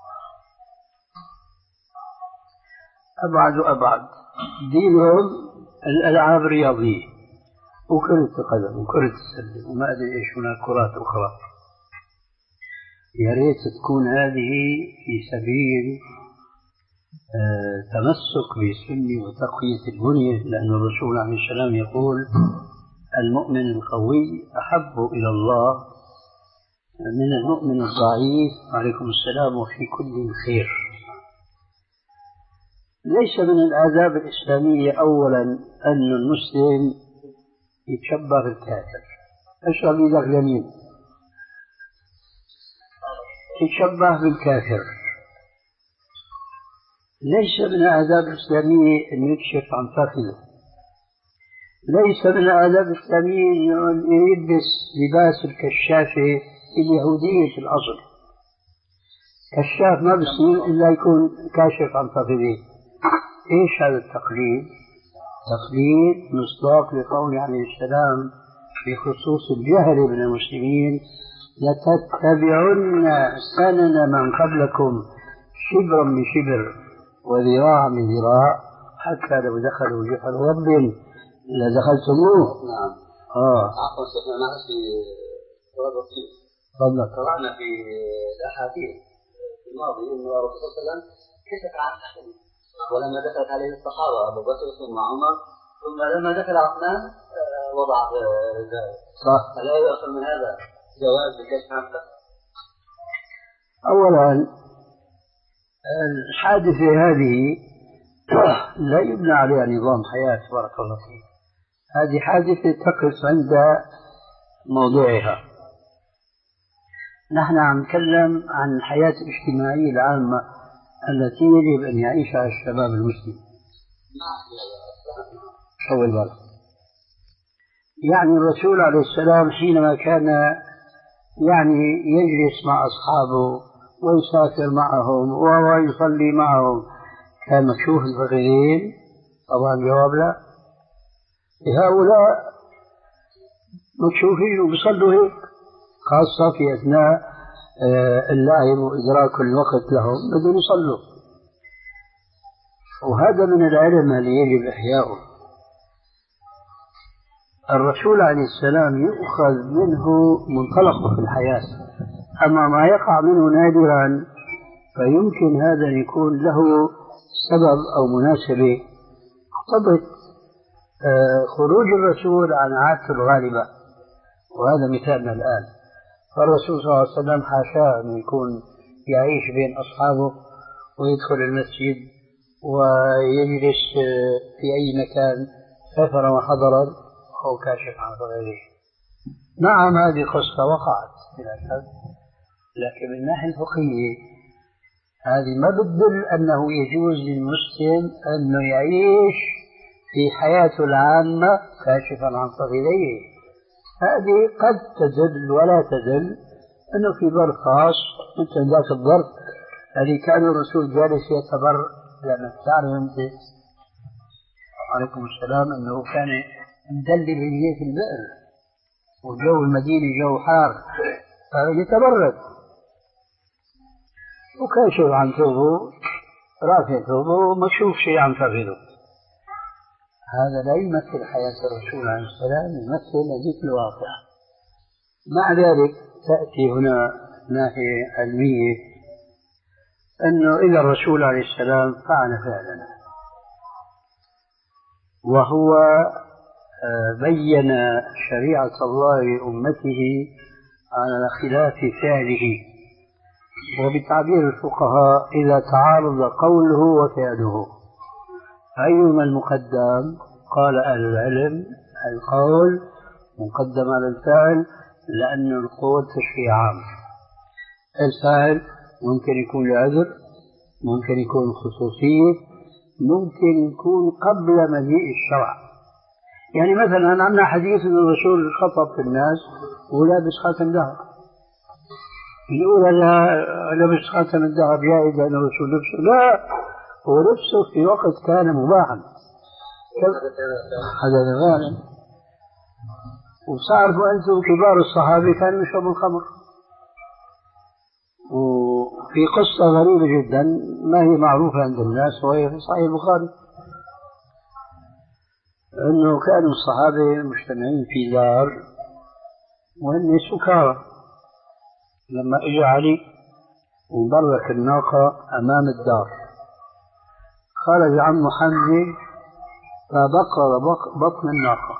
أبعد وأبعد. دينهم الألعاب الرياضية وكرة القدم وكرة السلة وما أدري إيش هناك كرات أخرى. يا ريت تكون هذه في سبيل آه تمسك بالسنة وتقوية البنية، لأن الرسول عليه السلام يقول المؤمن القوي أحب إلى الله من المؤمن الضعيف عليكم السلام وفي كل خير. ليس من الآداب الإسلامية أولا أن المسلم يتشبه بالكافر. اشرب إيدك اليمين، يتشبه بالكافر. ليس من الآداب الإسلامية أن يكشف عن فخذه. ليس من الآداب الإسلامية أن يلبس لباس الكشافة اليهودية في الأصل. كشاف ما بصير إلا يكون كاشف عن فخذه. إيش هذا التقليد؟ تقليد مصداق لقول عليه السلام بخصوص الجهل من المسلمين لتتبعن سنن من قبلكم شبرا بشبر وذراعا بذراع حتى لو دخلوا جحر رب لدخلتموه. نعم. آه. عفوا شيخنا ما في ورد فيه. تفضل. قرأنا في الأحاديث في الماضي أن الرسول صلى الله عليه وسلم كشف عن فخذه، ولما دخلت عليه الصحابة أبو بكر ثم عمر ثم لما دخل عثمان وضع ذلك. صح. فلا يؤخذ من هذا جواز الكشف عن فخذه. أولا الحادثة هذه لا يبنى عليها نظام حياة بارك الله فيك. هذه حادثة تقف عند موضوعها. نحن عم نتكلم عن الحياة الاجتماعية العامة التي يجب أن يعيشها الشباب المسلم. أول بالك. يعني الرسول عليه السلام حينما كان يعني يجلس مع أصحابه ويسافر معهم ويصلي معهم كان مكشوف الفخذين؟ طبعا جواب لا. هؤلاء مكشوفين وبيصلوا هيك، خاصة في أثناء اللعب وإدراك الوقت لهم بدهم يصلوا، وهذا من العلم اللي يجب إحياؤه. الرسول عليه السلام يؤخذ منه منطلقه في الحياة، أما ما يقع منه نادرا فيمكن هذا أن يكون له سبب أو مناسبة اقتضت خروج الرسول عن عادته الغالبة، وهذا مثالنا الآن. فالرسول صلى الله عليه وسلم حاشاه أن يكون يعيش بين أصحابه ويدخل المسجد ويجلس في أي مكان سافر وحضر أو كاشف عن غيره. نعم هذه قصة وقعت بلا شك، لكن من الناحية الفقهية هذه ما بتدل أنه يجوز للمسلم أنه يعيش في حياته العامة كاشفا عن صغيريه. هذه قد تدل ولا تدل أنه في ظرف خاص مثل ذاك الظرف الذي كان الرسول جالس يتبر، لأنك تعرف أنت عليكم السلام أنه كان مدلل رجليه في البئر وجو المدينة جو حار فيتبرد، وكاشف عن ثوبه رافع ثوبه مكشوف شيء عن فخذه. هذا لا يمثل حياة الرسول عليه السلام، يمثل هذيك الواقع. مع ذلك تأتي هنا ناحية علمية أنه إذا الرسول عليه السلام فعل فعلا وهو بين شريعة الله لأمته على خلاف فعله، وبتعبير الفقهاء إذا تعارض قوله وفعله أيهما المقدم؟ قال أهل العلم القول مقدم على الفعل، لأن القول تشريع عام. الفعل ممكن يكون لعذر، ممكن يكون خصوصية، ممكن يكون قبل مجيء الشرع. يعني مثلا عندنا حديث أن الرسول خطب في الناس ولابس خاتم ذهب، يقول لا لبس خاتم الذهب جائز لأن الرسول لبسه؟ لا، هو لبسه في وقت كان مباحا، هذا غالب. وبتعرفوا أنتم كبار الصحابة كانوا يشربوا الخمر. وفي قصة غريبة جدا ما هي معروفة عند الناس وهي في صحيح البخاري، أنه كانوا الصحابة مجتمعين في دار وهن سكارى، لما إجا علي وبرك الناقة أمام الدار خرج عمه حمزة فبقر بطن الناقة،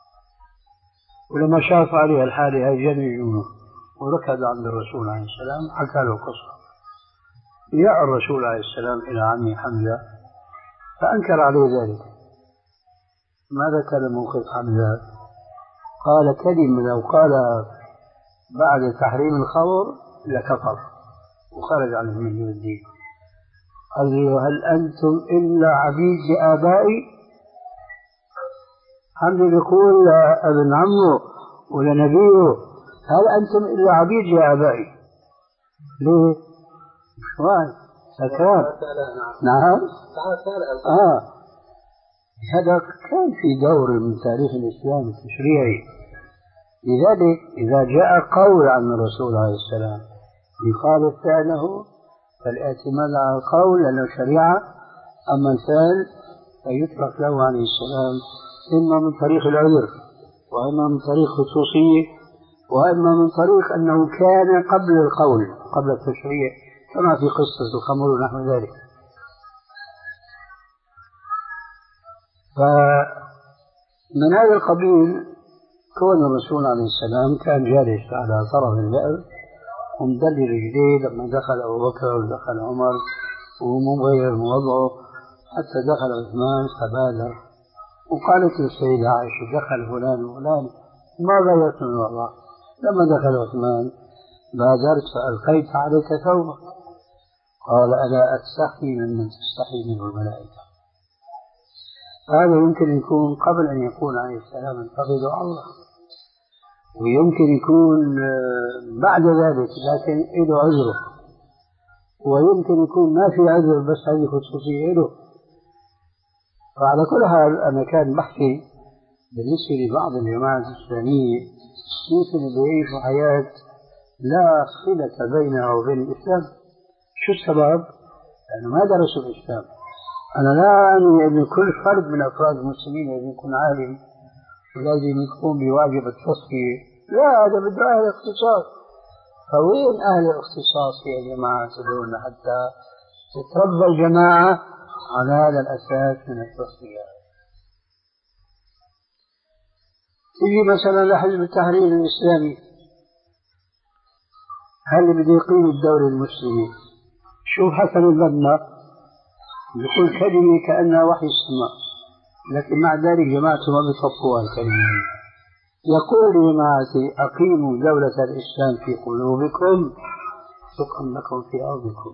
ولما شاف عليها الحالة هاي جن جنونه وركض عند الرسول عليه السلام حكى له القصة. جاء الرسول عليه السلام إلى عمه حمزة فأنكر عليه ذلك. ماذا كان موقف حمزة؟ قال كلمة لو قال بعد تحريم الخمر لكفر وخرج عن المله والدين. قال له هل أنتم إلا عبيد لآبائي؟ حمزة يقول لابن عمه ولنبيه هل أنتم إلا عبيد لآبائي؟ ليه؟ مش واعي سكران. نعم آه هذا كان في دور من تاريخ الإسلام التشريعي. لذلك إذا جاء قول عن الرسول عليه السلام يخالف فعله فالاعتماد على القول لأنه شريعة، أما الفعل فيترك له عليه السلام إما من طريق العذر وإما من طريق خصوصية وإما من طريق أنه كان قبل القول قبل التشريع، كما في قصة الخمر ونحو ذلك. فمن هذا القبيل كون الرسول عليه السلام كان جالس على طرف البئر ومدلي رجليه لما دخل أبو بكر ودخل عمر ومغير وضعه حتى دخل عثمان فبادر وقالت للسيدة عائشة دخل فلان وفلان ما غيرت من وضعه. لما دخل عثمان بادرت فألقيت عليك ثوبك قال ألا أستحي ممن تستحي منه الملائكة. هذا يمكن يكون قبل أن يكون عليه السلام انتقد الله، ويمكن يكون بعد ذلك لكن له عذره. ويمكن يكون ما في عذر بس هذه خصوصية له. فعلى كل حال أنا كان بحكي بالنسبة لبعض الجماعات الإسلامية كيف بيعيشوا حياة لا صلة بينها وبين الإسلام. شو السبب؟ لأنه ما درسوا الإسلام. أنا لا أعني أن كل فرد من أفراد المسلمين لازم يكون عالم ولازم يقوم بواجب التصفية، لا، هذا بده أهل اختصاص. فوين أهل الاختصاص يا جماعة تدعون حتى تتربى الجماعة على هذا الأساس من التصفية؟ تجي مثلا لحزب التحرير الإسلامي، هل بده يقيم الدولة المسلمة؟ شوف حسن البنا يقول كلمة كأنها وحي السماء، لكن مع ذلك جماعته ما بيصفوها الكلمة. يقول لجماعتي أقيموا دولة الإسلام في قلوبكم سكن لكم في أرضكم.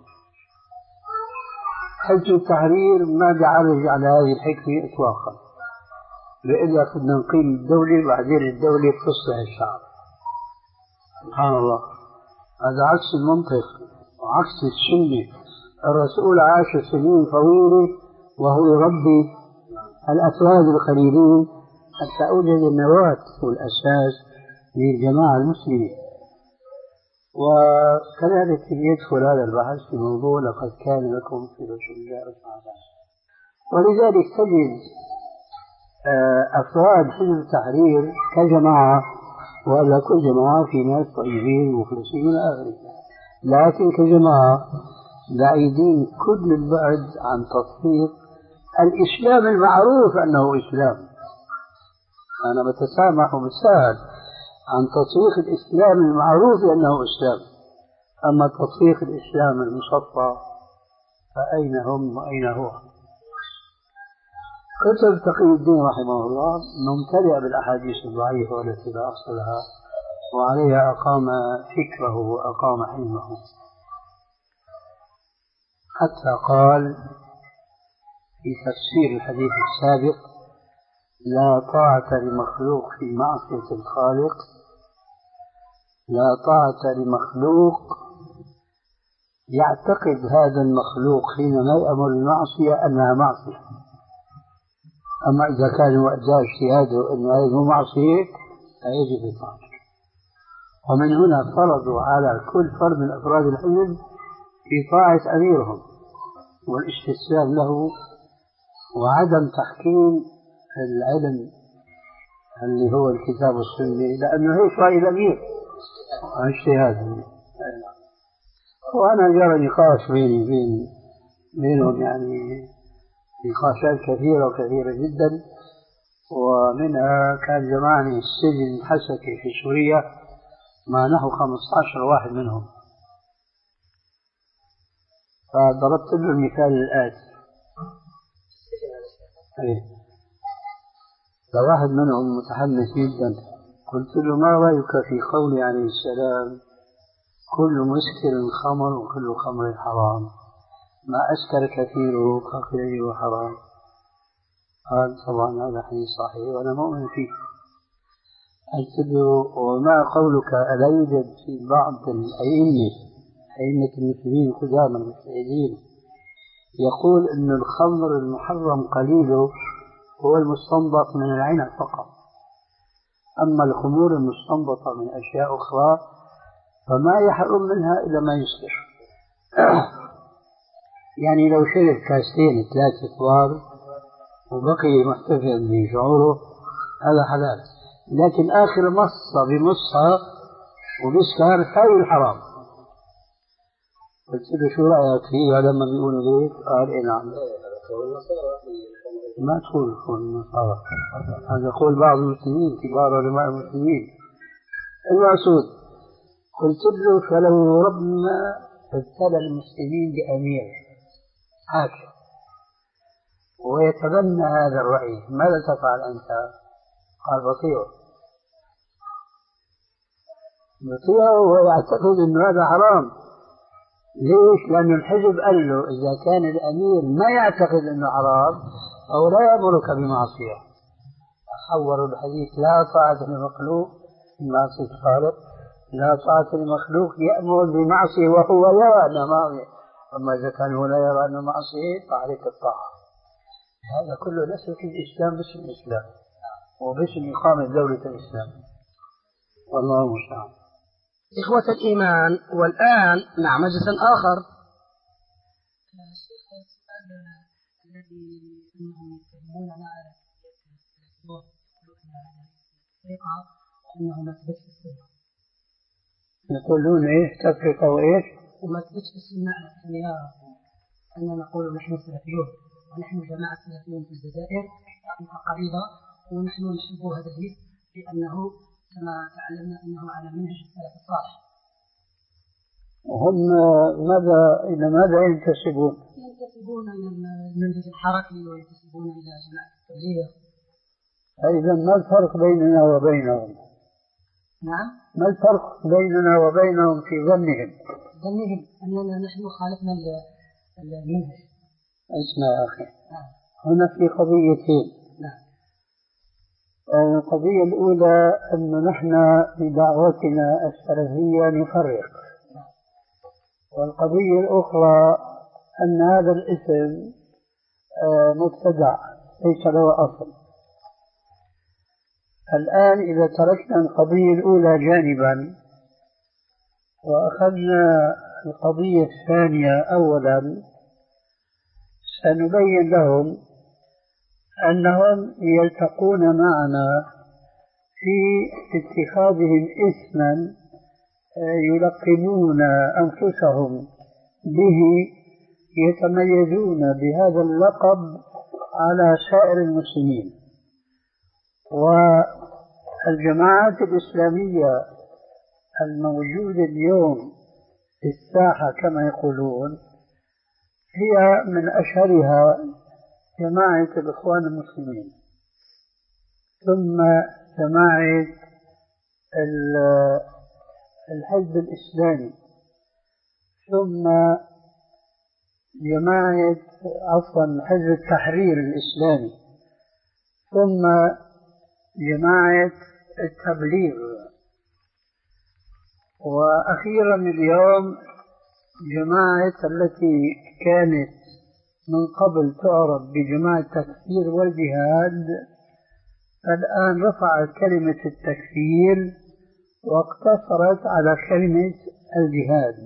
حزب التحرير ما بيعرج على هذه الحكمة إطلاقا، لإلا كنا نقيم الدولة وبعدين الدولة تصلح الشعب. سبحان الله، هذا عكس المنطق وعكس السنة. الرسول عاش سنين طويلة وهو يربي الأفراد القليلين حتى أوجد النواة والأساس للجماعة المسلمة. وكذلك يدخل هذا البحث في موضوع لقد كان لكم في رسول الله أسوة حسنة. ولذلك تجد أفراد حزب التحرير كجماعة، ولا كل جماعة في ناس طيبين مخلصين إلى آخره، لكن كجماعة بعيدين كل البعد عن تطبيق الإسلام المعروف أنه إسلام. أنا بتسامح وبساعد عن تطبيق الإسلام المعروف أنه إسلام، أما تطبيق الإسلام المصفى فأين هم وأين هو؟ كتب تقي الدين رحمه الله ممتلئ بالأحاديث الضعيفة التي لا أصل لها، وعليها أقام فكره وأقام حلمه، حتى قال في تفسير الحديث السابق: لا طاعة لمخلوق في معصية الخالق، لا طاعة لمخلوق يعتقد هذا المخلوق حينما يأمر المعصية أنها معصية، أما إذا كان وأداء اجتهاده أن هذه معصية فيجب الطاعة. ومن هنا فرضوا على كل فرد من أفراد الحزب في طاعة أميرهم والاستسلام له وعدم تحكيم العلم اللي هو الكتاب والسنة، لأنه هيك رأي الأمير اجتهاد. وأنا جرى نقاش بيني وبين بينهم، يعني نقاشات كثيرة وكثيرة جدا، ومنها كان جمعني السجن الحسكي في سوريا مع نحو خمسة عشر واحد منهم. فضربت له المثال الآتي: فواحد منهم متحمس جدا، قلت له: ما رأيك في قول عليه السلام: كل مسكر خمر وكل خمر حرام، ما أسكر كثيره فقليله حرام؟ قال: طبعا هذا حديث صحيح وأنا مؤمن فيه. قلت له: وما قولك ألا يوجد في بعض الأئمة أئمة المسلمين القدامى المجتهدين يقول أن الخمر المحرم قليله هو المستنبط من العنب فقط، أما الخمور المستنبطة من أشياء أخرى فما يحرم منها إلا ما يسكر. يعني لو شرب كاسين ثلاثة كبار وبقي محتفظ بشعوره هذا حلال، لكن آخر مصة بمصها وبسكر هاي الحرام. قلت له: شو رأيك فيه لما بيقولوا ليك؟ قال: إيه نعم. ما تقول قول النصارى، هذا قول بعض المسلمين كبار علماء المسلمين. المقصود قلت له: فلو ربنا ابتلى المسلمين بأمير حاكم ويتبنى هذا الرأي ماذا تفعل أنت؟ قال: بطيعه. بطيعه ويعتقد أن هذا حرام. ليش؟ لأن الحزب قال له إذا كان الأمير ما يعتقد أنه حرام أو لا يأمرك بمعصية. حوروا الحديث: لا طاعة لمخلوق في معصية الخالق، لا طاعة لمخلوق يأمر بمعصية وهو يرى أنها معصية. أما إذا كان هو لا يرى أنه معصية فعليك الطاعة. هذا كله نسلك الإسلام باسم الإسلام وباسم إقامة دولة الإسلام. والله المستعان. إخوة الإيمان، والآن مع مجلس آخر. الشيخ السؤال الذي أنهم يتكلمون على يقولون التفرقة وأنه ما تثبتش في السنة. يقولون إيش تفرقة وإيش؟ وما تثبتش في السنة أن نقول نحن سلفيون ونحن جماعة سلفيون في الجزائر حقيقة قريبة، ونحن نحب هذا الاسم لأنه كما تعلمنا أنه على منهج السلف الصالح. وهم ماذا إلى ماذا ينتسبون؟ ينتسبون إلى المنهج الحركي وينتسبون إلى جماعة التبليغ. إذا ما الفرق بيننا وبينهم؟ نعم. ما الفرق بيننا وبينهم في ظنهم؟ ظنهم أننا نحن خالفنا المنهج. اسمع يا أخي. نعم. هنا في قضيتين. نعم. القضية الأولى أن نحن بدعوتنا السلفية نفرق. نعم. والقضية الأخرى أن هذا الاسم مبتدع ليس له أصل. الآن إذا تركنا القضية الأولى جانبا وأخذنا القضية الثانية أولا، سنبين لهم أنهم يلتقون معنا في اتخاذهم اسما يلقنون أنفسهم به، يتميزون بهذا اللقب على سائر المسلمين. والجماعات الإسلامية الموجودة اليوم في الساحة كما يقولون هي من أشهرها جماعة الإخوان المسلمين، ثم جماعة الحزب الإسلامي، ثم جماعة عفوا حزب التحرير الإسلامي، ثم جماعة التبليغ، وأخيرا اليوم جماعة التي كانت من قبل تعرف بجماعة التكفير والجهاد، الآن رفعت كلمة التكفير واقتصرت على كلمة الجهاد.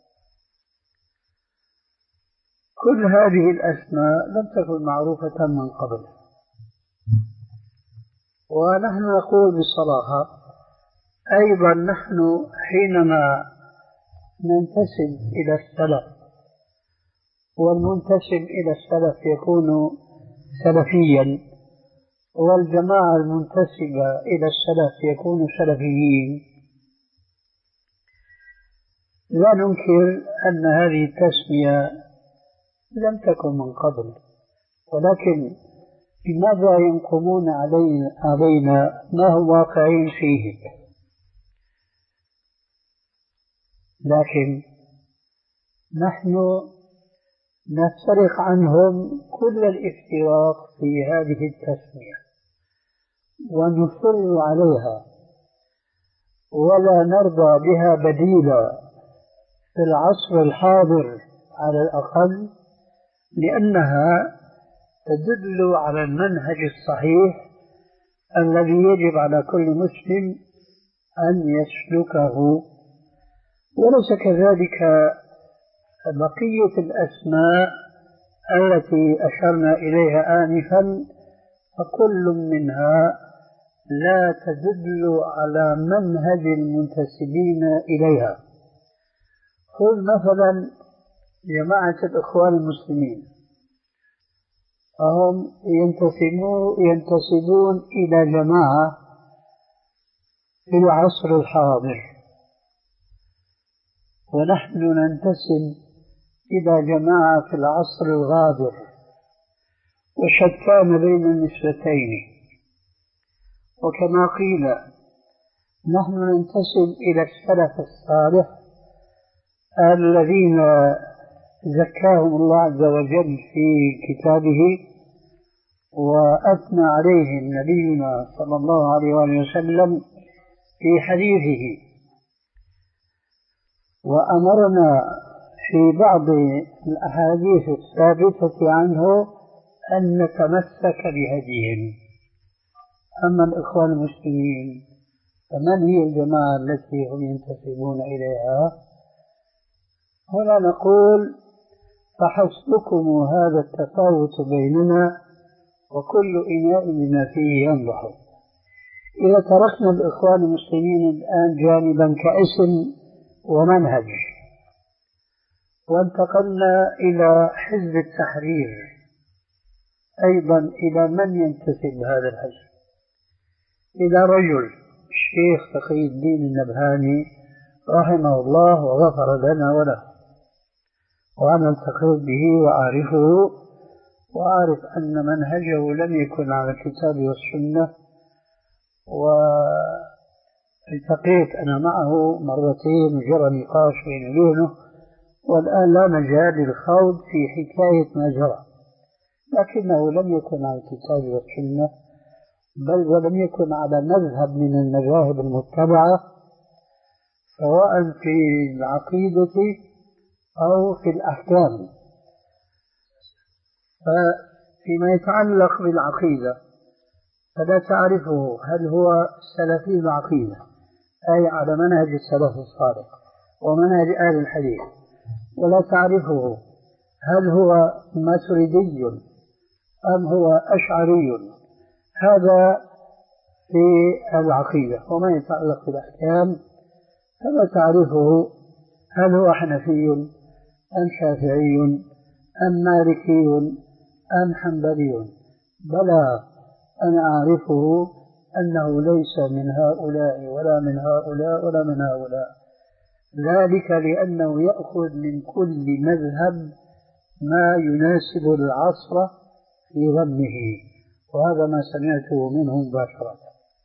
كل هذه الأسماء لم تكن معروفة من قبل، ونحن نقول بصراحة أيضا نحن حينما ننتسب إلى السلف، والمنتسب إلى السلف يكون سلفيا، والجماعة المنتسبة إلى السلف يكون سلفيين، لا ننكر أن هذه التسمية لم تكن من قبل، ولكن لماذا ينقمون علينا, علينا ما هم واقعين فيه؟ لكن نحن نفترق عنهم كل الافتراق في هذه التسمية ونصر عليها، ولا نرضى بها بديلا في العصر الحاضر على الأقل، لأنها تدل على المنهج الصحيح الذي يجب على كل مسلم أن يسلكه، وليس كذلك بقية الأسماء التي أشرنا إليها آنفا، فكل منها لا تدل على منهج المنتسبين إليها. خذ مثلا جماعة الإخوان المسلمين، فهم ينتسبون إلى جماعة في العصر الحاضر، ونحن ننتسب إلى جماعة في العصر الغابر، وشتان بين النسبتين. وكما قيل نحن ننتسب إلى السلف الصالح الذين زكاهم الله عز وجل في كتابه وأثنى عليهم نبينا صلى الله عليه وآله وسلم في حديثه، وأمرنا في بعض الأحاديث الثابتة عنه أن نتمسك بهديهم. أما الإخوان المسلمين فمن هي الجماعة التي هم ينتسبون إليها؟ هنا نقول فحسبكم هذا التفاوت بيننا وكل إناء بما فيه ينضح. إذا تركنا الإخوان المسلمين الآن جانبا كاسم ومنهج وانتقلنا إلى حزب التحرير أيضا، إلى من ينتسب هذا الحزب؟ إلى رجل الشيخ تقي الدين النبهاني رحمه الله وغفر لنا وله، وأنا التقيت به وأعرفه وأعرف أن منهجه لم يكن على الكتاب والسنة، والتقيت أنا معه مرتين وجرى نقاش بيني وبينه، والآن لا مجال للخوض في حكاية ما جرى، لكنه لم يكن على الكتاب والسنة، بل ولم يكن على مذهب من المذاهب المتبعة سواء في العقيدة أو في الأحكام. فيما يتعلق بالعقيدة فلا تعرفه هل هو سلفي العقيدة أي على منهج السلف الصالح ومنهج أهل الحديث، ولا تعرفه هل هو ماتريدي أم هو أشعري، هذا في العقيدة. وما يتعلق بالأحكام فلا تعرفه هل هو حنفي أم شافعي أم مالكي أم حنبلي، بلى أنا أعرفه أنه ليس من هؤلاء ولا من هؤلاء ولا من هؤلاء، ذلك لأنه يأخذ من كل مذهب ما يناسب العصر في ظنه، وهذا ما سمعته منه مباشرة.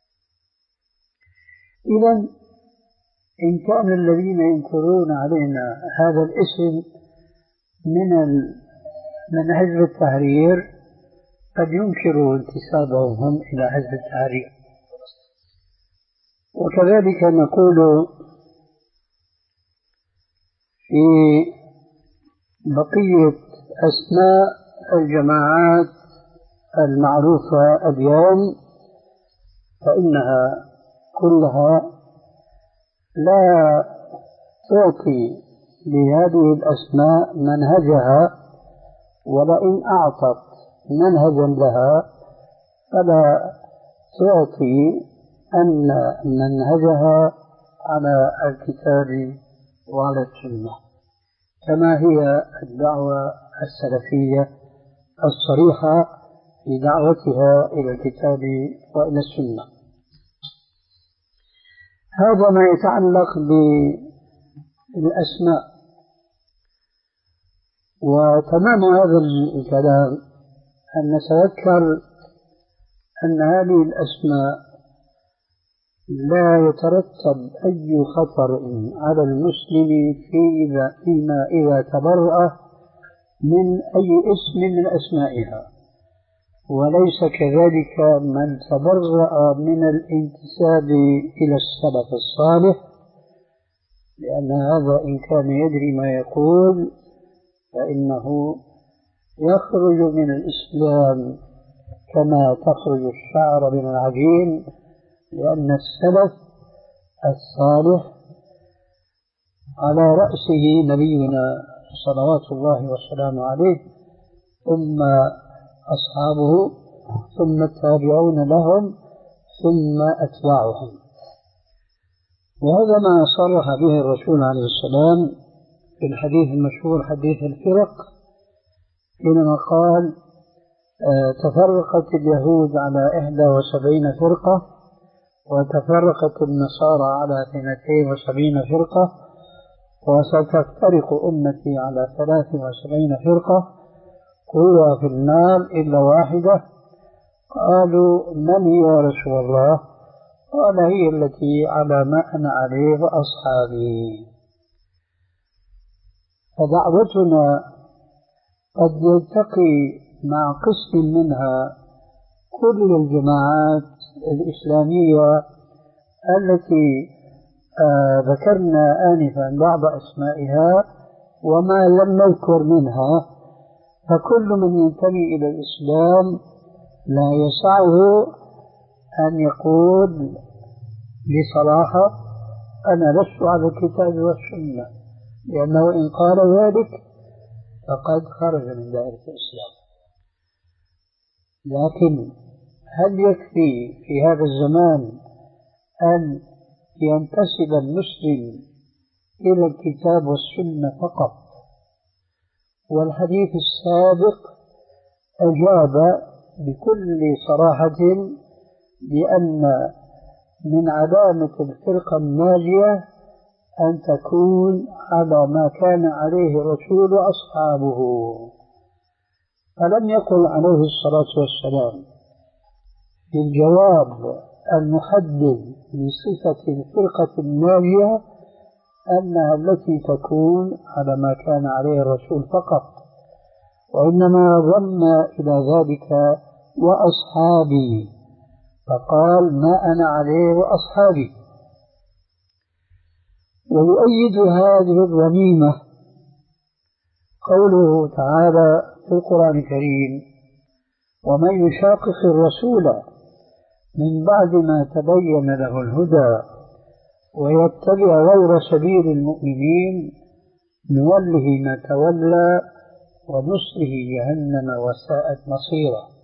إذن إن كان الذين ينكرون علينا هذا الاسم من من حزب التحرير قد ينكروا انتسابهم هم إلى حزب التحرير. وكذلك نقول في بقية أسماء الجماعات المعروفة اليوم فإنها كلها لا تعطي لهذه الأسماء منهجها، ولئن أعطت منهجا لها فلا تعطي أن منهجها على الكتاب وعلى السنة، كما هي الدعوة السلفية الصريحة في دعوتها إلى الكتاب وإلى السنة. هذا ما يتعلق بالأسماء. وتمام هذا الكلام أن نتذكر أن هذه الأسماء لا يترتب أي خطر على المسلم فيما إذا تبرأ من أي اسم من أسمائها، وليس كذلك من تبرأ من الانتساب إلى السلف الصالح، لأن هذا إن كان يدري ما يقول فإنه يخرج من الإسلام كما تخرج الشعر من العجين، لأن السلف الصالح على رأسه نبينا صلوات الله والسلام عليه، ثم أصحابه، ثم التابعون لهم، ثم أتباعهم. وهذا ما صرح به الرسول عليه السلام في الحديث المشهور حديث الفرق، حينما قال تفرقت اليهود على إحدى وسبعين فرقة وتفرقت النصارى على اثنتين وسبعين فرقة وستفترق أمتي على ثلاث وسبعين فرقة كلها في النار إلا واحدة. قالوا من هي يا رسول الله؟ قال هي التي على ما أنا عليه وأصحابي. فدعوتنا قد يلتقي مع قسم منها كل الجماعات الإسلامية التي آه ذكرنا آنفا بعض أسمائها وما لم نذكر منها، فكل من ينتمي إلى الإسلام لا يسعه أن يقول بصراحة أنا لست على الكتاب والسنة، لأنه إن قال ذلك فقد خرج من دائرة الإسلام. لكن هل يكفي في هذا الزمان أن ينتسب المسلم إلى الكتاب والسنة فقط؟ والحديث السابق أجاب بكل صراحة بأن من علامة الفرقة الناجية أن تكون على ما كان عليه الرسول وأصحابه. فلم يقل عليه الصلاة والسلام في الجواب المحدد لصفة الفرقة الناجية أنها التي تكون على ما كان عليه الرسول فقط، وإنما ضم إلى ذلك وأصحابي، فقال ما أنا عليه وأصحابي. ويؤيد هذه الضميمة قوله تعالى في القرآن الكريم ومن يشاقق الرسول من بعد ما تبين له الهدى ويتبع غير سبيل المؤمنين نوله ما تولى ونصله جهنم وساءت مصيرا.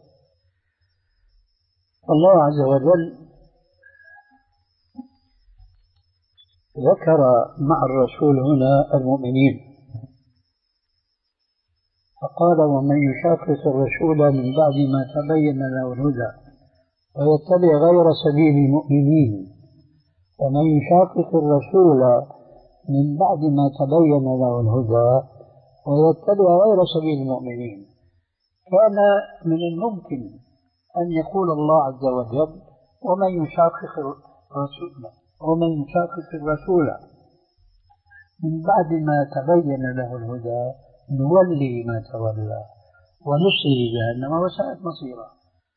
الله عز وجل ذكر مع الرسول هنا المؤمنين، فقال ومن يشاقق الرسول من بعد ما تبين له الهدى ويتبع غير سبيل المؤمنين. ومن يشاقق الرسول من بعد ما تبين له الهدى ويتبع غير سبيل المؤمنين، كان من الممكن أن يقول الله عز وجل ومن يشاقق الرسول ومن يشاقق الرسول من بعد ما تبين له الهدى نولي ما تولى ونصله جهنم وساءت مصيرا.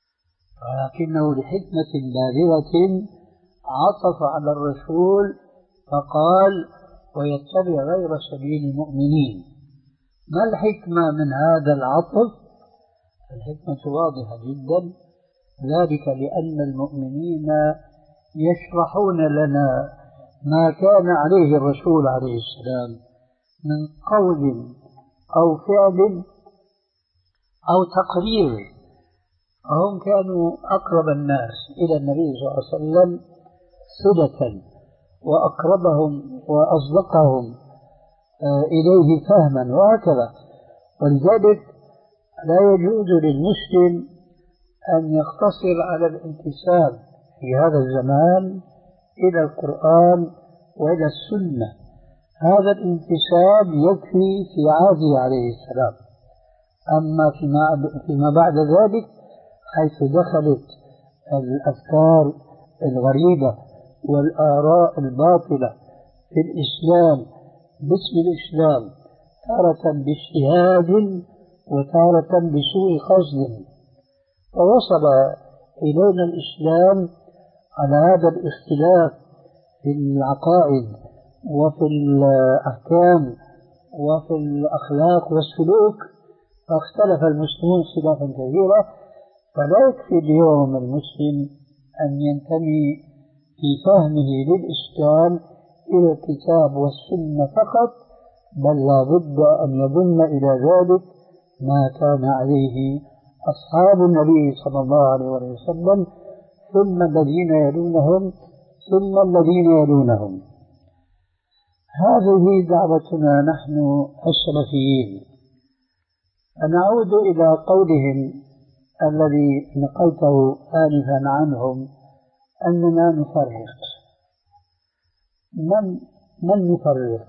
ولكنه لحكمة بالغة عطف على الرسول فقال ويتبع غير سبيل المؤمنين. ما الحكمة من هذا العطف؟ الحكمة واضحة جدا، ذلك لأن المؤمنين يشرحون لنا ما كان عليه الرسول عليه السلام من قول أو فعل أو تقرير. هم كانوا أقرب الناس إلى النبي صلى الله عليه وسلم صلة وأقربهم وأصدقهم إليه فهما وهكذا، ولذلك لا يجوز للمسلم أن يقتصر على الانتساب في هذا الزمان إلى القرآن وإلى السنة. هذا الانتساب يكفي في عهده عليه السلام، أما فيما بعد ذلك حيث دخلت الأفكار الغريبة والآراء الباطلة في الإسلام باسم الإسلام، تارة باجتهاد وتارة بسوء قصد، فوصل إلينا الإسلام على هذا الاختلاف في العقائد وفي الأحكام وفي الأخلاق والسلوك، فاختلف المسلمون اختلافا كثيرا. فلا يكفي اليوم المسلم أن ينتمي في فهمه للإسلام إلى الكتاب والسنة فقط، بل لا بد أن يضم إلى ذلك ما كان عليه أصحاب النبي صلى الله عليه وسلم ثم الذين يلونهم ثم الذين يلونهم. هذه دعوتنا نحن السلفيين. فنعود إلى قولهم الذي نقلته آنفا عنهم أننا نفرق. من من نفرق؟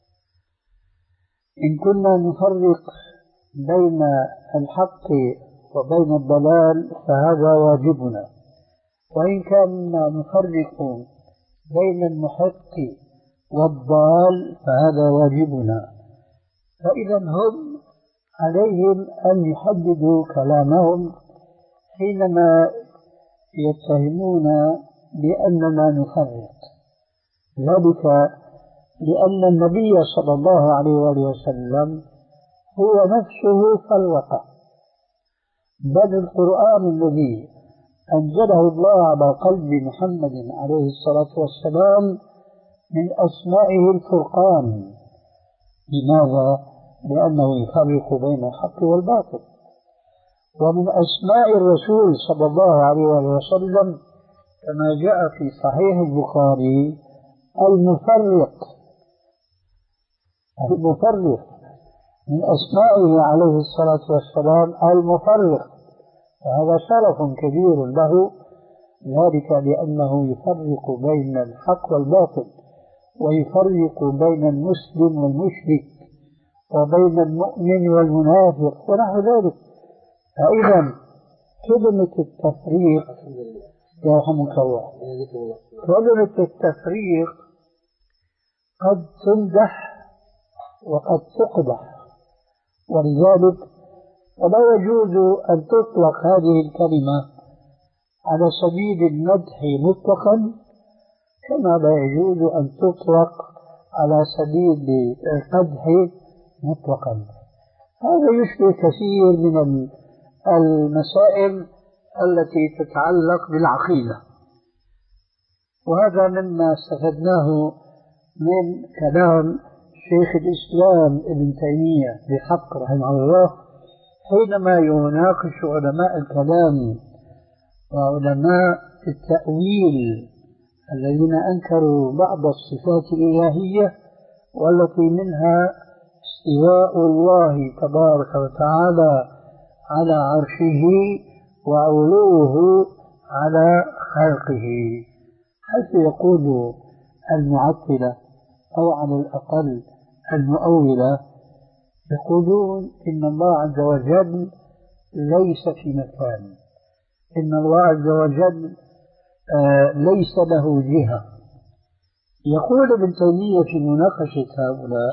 إن كنا نفرق بين الحق وبين الضلال فهذا واجبنا، وإن كنا نفرق بين المحق والضال فهذا واجبنا. فإذا هم عليهم أن يحددوا كلامهم حينما يتهمون بأننا نفرق، ذلك لأن النبي صلى الله عليه وآله وسلم هو نفسه خلوقه، بل القرآن الذي أنزله الله على قلب محمد عليه الصلاة والسلام من أسمائه الفرقان. لماذا؟ لأنه يفرق بين الحق والباطل. ومن أسماء الرسول صلى الله عليه وسلم كما جاء في صحيح البخاري المفرق. المفرق من أسمائه عليه الصلاة والسلام المفرق، وهذا شرف كبير له، ذلك لأنه يفرق بين الحق والباطل، ويفرق بين المسلم والمشرك، وبين المؤمن والمنافق ونحو ذلك. فإذا كلمة التفريق يرحمك الله، كلمة التفريق قد تمدح وقد تقبح، ولذلك ولا يجوز أن تطلق هذه الكلمة على سبيل المدح مطلقا، كما لا يجوز أن تطلق على سبيل القدح مطلقا. هذا يشبه كثير من المسائل التي تتعلق بالعقيدة، وهذا مما استفدناه من كلام شيخ الإسلام ابن تيمية بحق رحمه الله حينما يناقش علماء الكلام وعلماء التأويل الذين أنكروا بعض الصفات الإلهية، والتي منها استواء الله تبارك وتعالى على عرشه وعلوه على خلقه، حيث يقول المعطلة أو على الأقل المؤولة يقولون إن الله عز وجل ليس في مكان، إن الله عز وجل آه ليس له جهة. يقول ابن تيمية في مناقشة هؤلاء: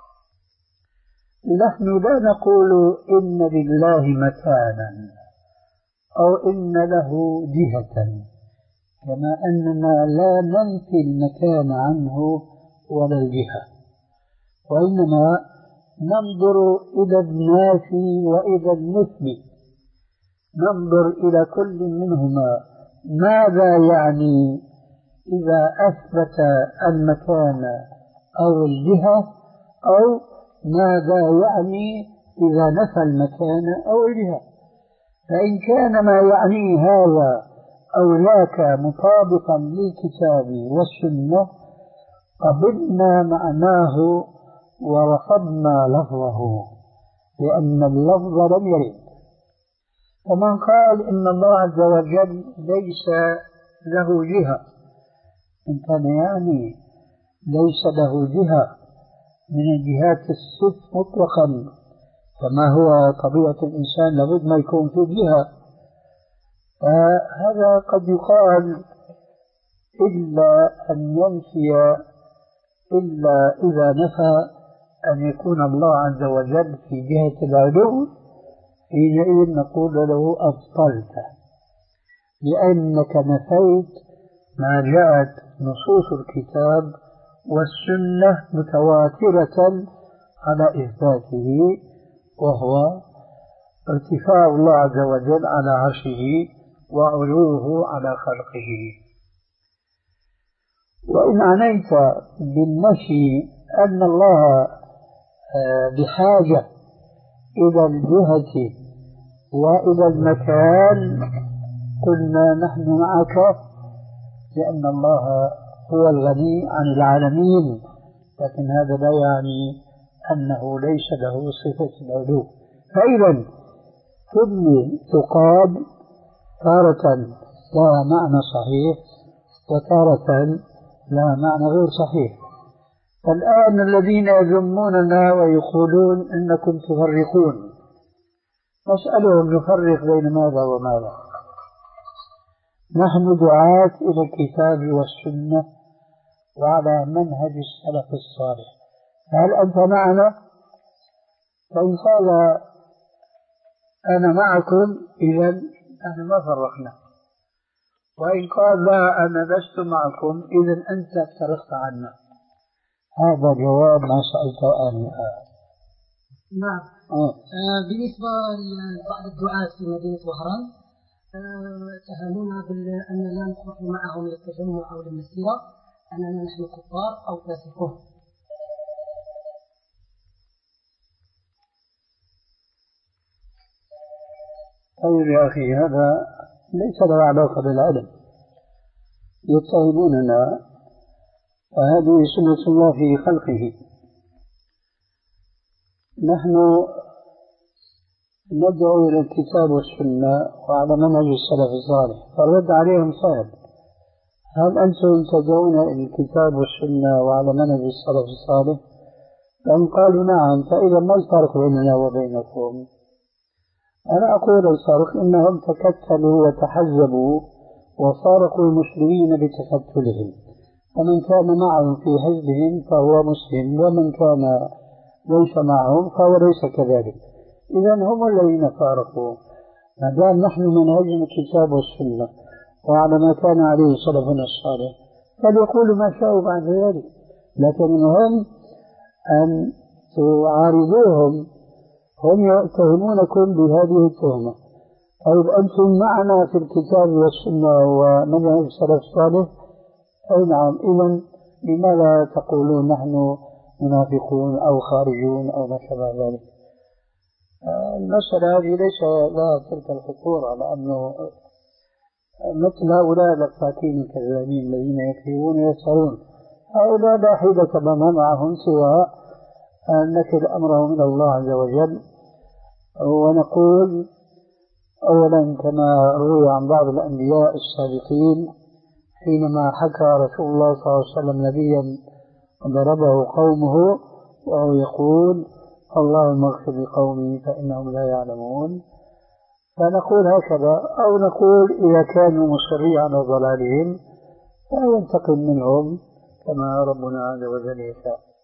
نحن لا نقول إن لله مكانا أو إن له جهة، كما أننا لا ننفي المكان عنه ولا الجهة، وإنما ننظر إلى النافي وإلى المثبت، ننظر إلى كل منهما ماذا يعني إذا أثبت المكان أو الجهة، أو ماذا يعني إذا نفى المكان أو الجهة. فإن كان ما يعني هذا أو ذاك مطابقا للكتاب والسنة قبلنا معناه ورفضنا لفظه، لأن اللفظ لم يرد. ومن قال إن الله عز وجل ليس له جهة، إن كان يعني ليس له جهة من الجهات الست مطلقا، كما هو طبيعة الإنسان لابد ما يكون في جهة، فهذا قد يقال إلا أن ينفي، إلا إذا نفى أن يكون الله عز وجل في جهة العلو، حينئذ نقول له أبطلت، لأنك نفيت ما جاءت نصوص الكتاب والسنة متواترة على إثباته، وهو ارتفاع الله عز وجل على عرشه وعلوه على خلقه. وإن عنيت بالنفي أن الله بحاجة إلى الجهة وإلى المكان، قلنا نحن معك، لأن الله هو الغني عن العالمين، لكن هذا لا يعني أنه ليس له صفة العلو. فإذا كل تقال تارة لا معنى صحيح وتارة لا معنى غير صحيح. الآن الذين يذموننا ويقولون إنكم تفرقون، نسألهم نفرق بين ماذا وماذا؟ نحن دعاة إلى الكتاب والسنة وعلى منهج السلف الصالح، هل أنت معنا؟ فإن قال أنا معكم إذا نحن ما فرقنا، وإن قال لا أنا لست معكم إذا أنت افترقت عنا. هذا جواب ما سألته آنفا. نعم. آه. آه بالنسبة لبعض الدعاة في مدينة وهران آه اتهمونا بأن لا نخرج معهم للتجمع أو للمسيرة، أننا نحن كفار أو فاسقون. طيب يا أخي، هذا ليس له علاقة بالعلم. يتهموننا، وهذه سنة الله في خلقه. نحن ندعو إلى الكتاب والسنة وعلى منهج السلف الصالح، فالرد عليهم سهل: هل أنتم تدعون إلى الكتاب والسنة وعلى منهج السلف الصالح؟ فإن قالوا نعم، فإذا ما الفرق بيننا وبينكم؟ أنا أقول الفرق إنهم تكتلوا وتحزبوا وفارقوا المسلمين بتكتلهم، فمن كان معهم في حزبهم فهو مسلم، ومن كان ليس معهم فهو ليس كذلك. إذا هم الذين فارقوا. ما دام نحن منهجنا الكتاب والسنة وعلى ما كان عليه سلفنا الصالح فليقولوا ما شاءوا بعد ذلك، لكن هم أن تعارضوهم. هم يتهمونكم بهذه التهمة. طيب أنتم معنا في الكتاب والسنة ومنهج السلف الصالح؟ أي نعم. إذن لماذا تقولون نحن منافقون أو خارجون أو ما شابه ذلك؟ المسألة هذه ليس لها تلك الخطورة، لأنه مثل هؤلاء الفاكين الكذابين الذين يكذبون ويسهرون، هؤلاء لا حيلة لنا معهم سوى أن نكل أمره من الله عز وجل. ونقول أولا كما روي عن بعض الأنبياء السابقين حينما حكى رسول الله صلى الله عليه وسلم نبيا ضربه قومه وهو يقول: اللهم اغفر لقومي فإنهم لا يعلمون. فنقول هكذا، أو نقول إذا كانوا مصرين على ضلالهم فينتقم منهم كما ربنا عز وجل يشاء.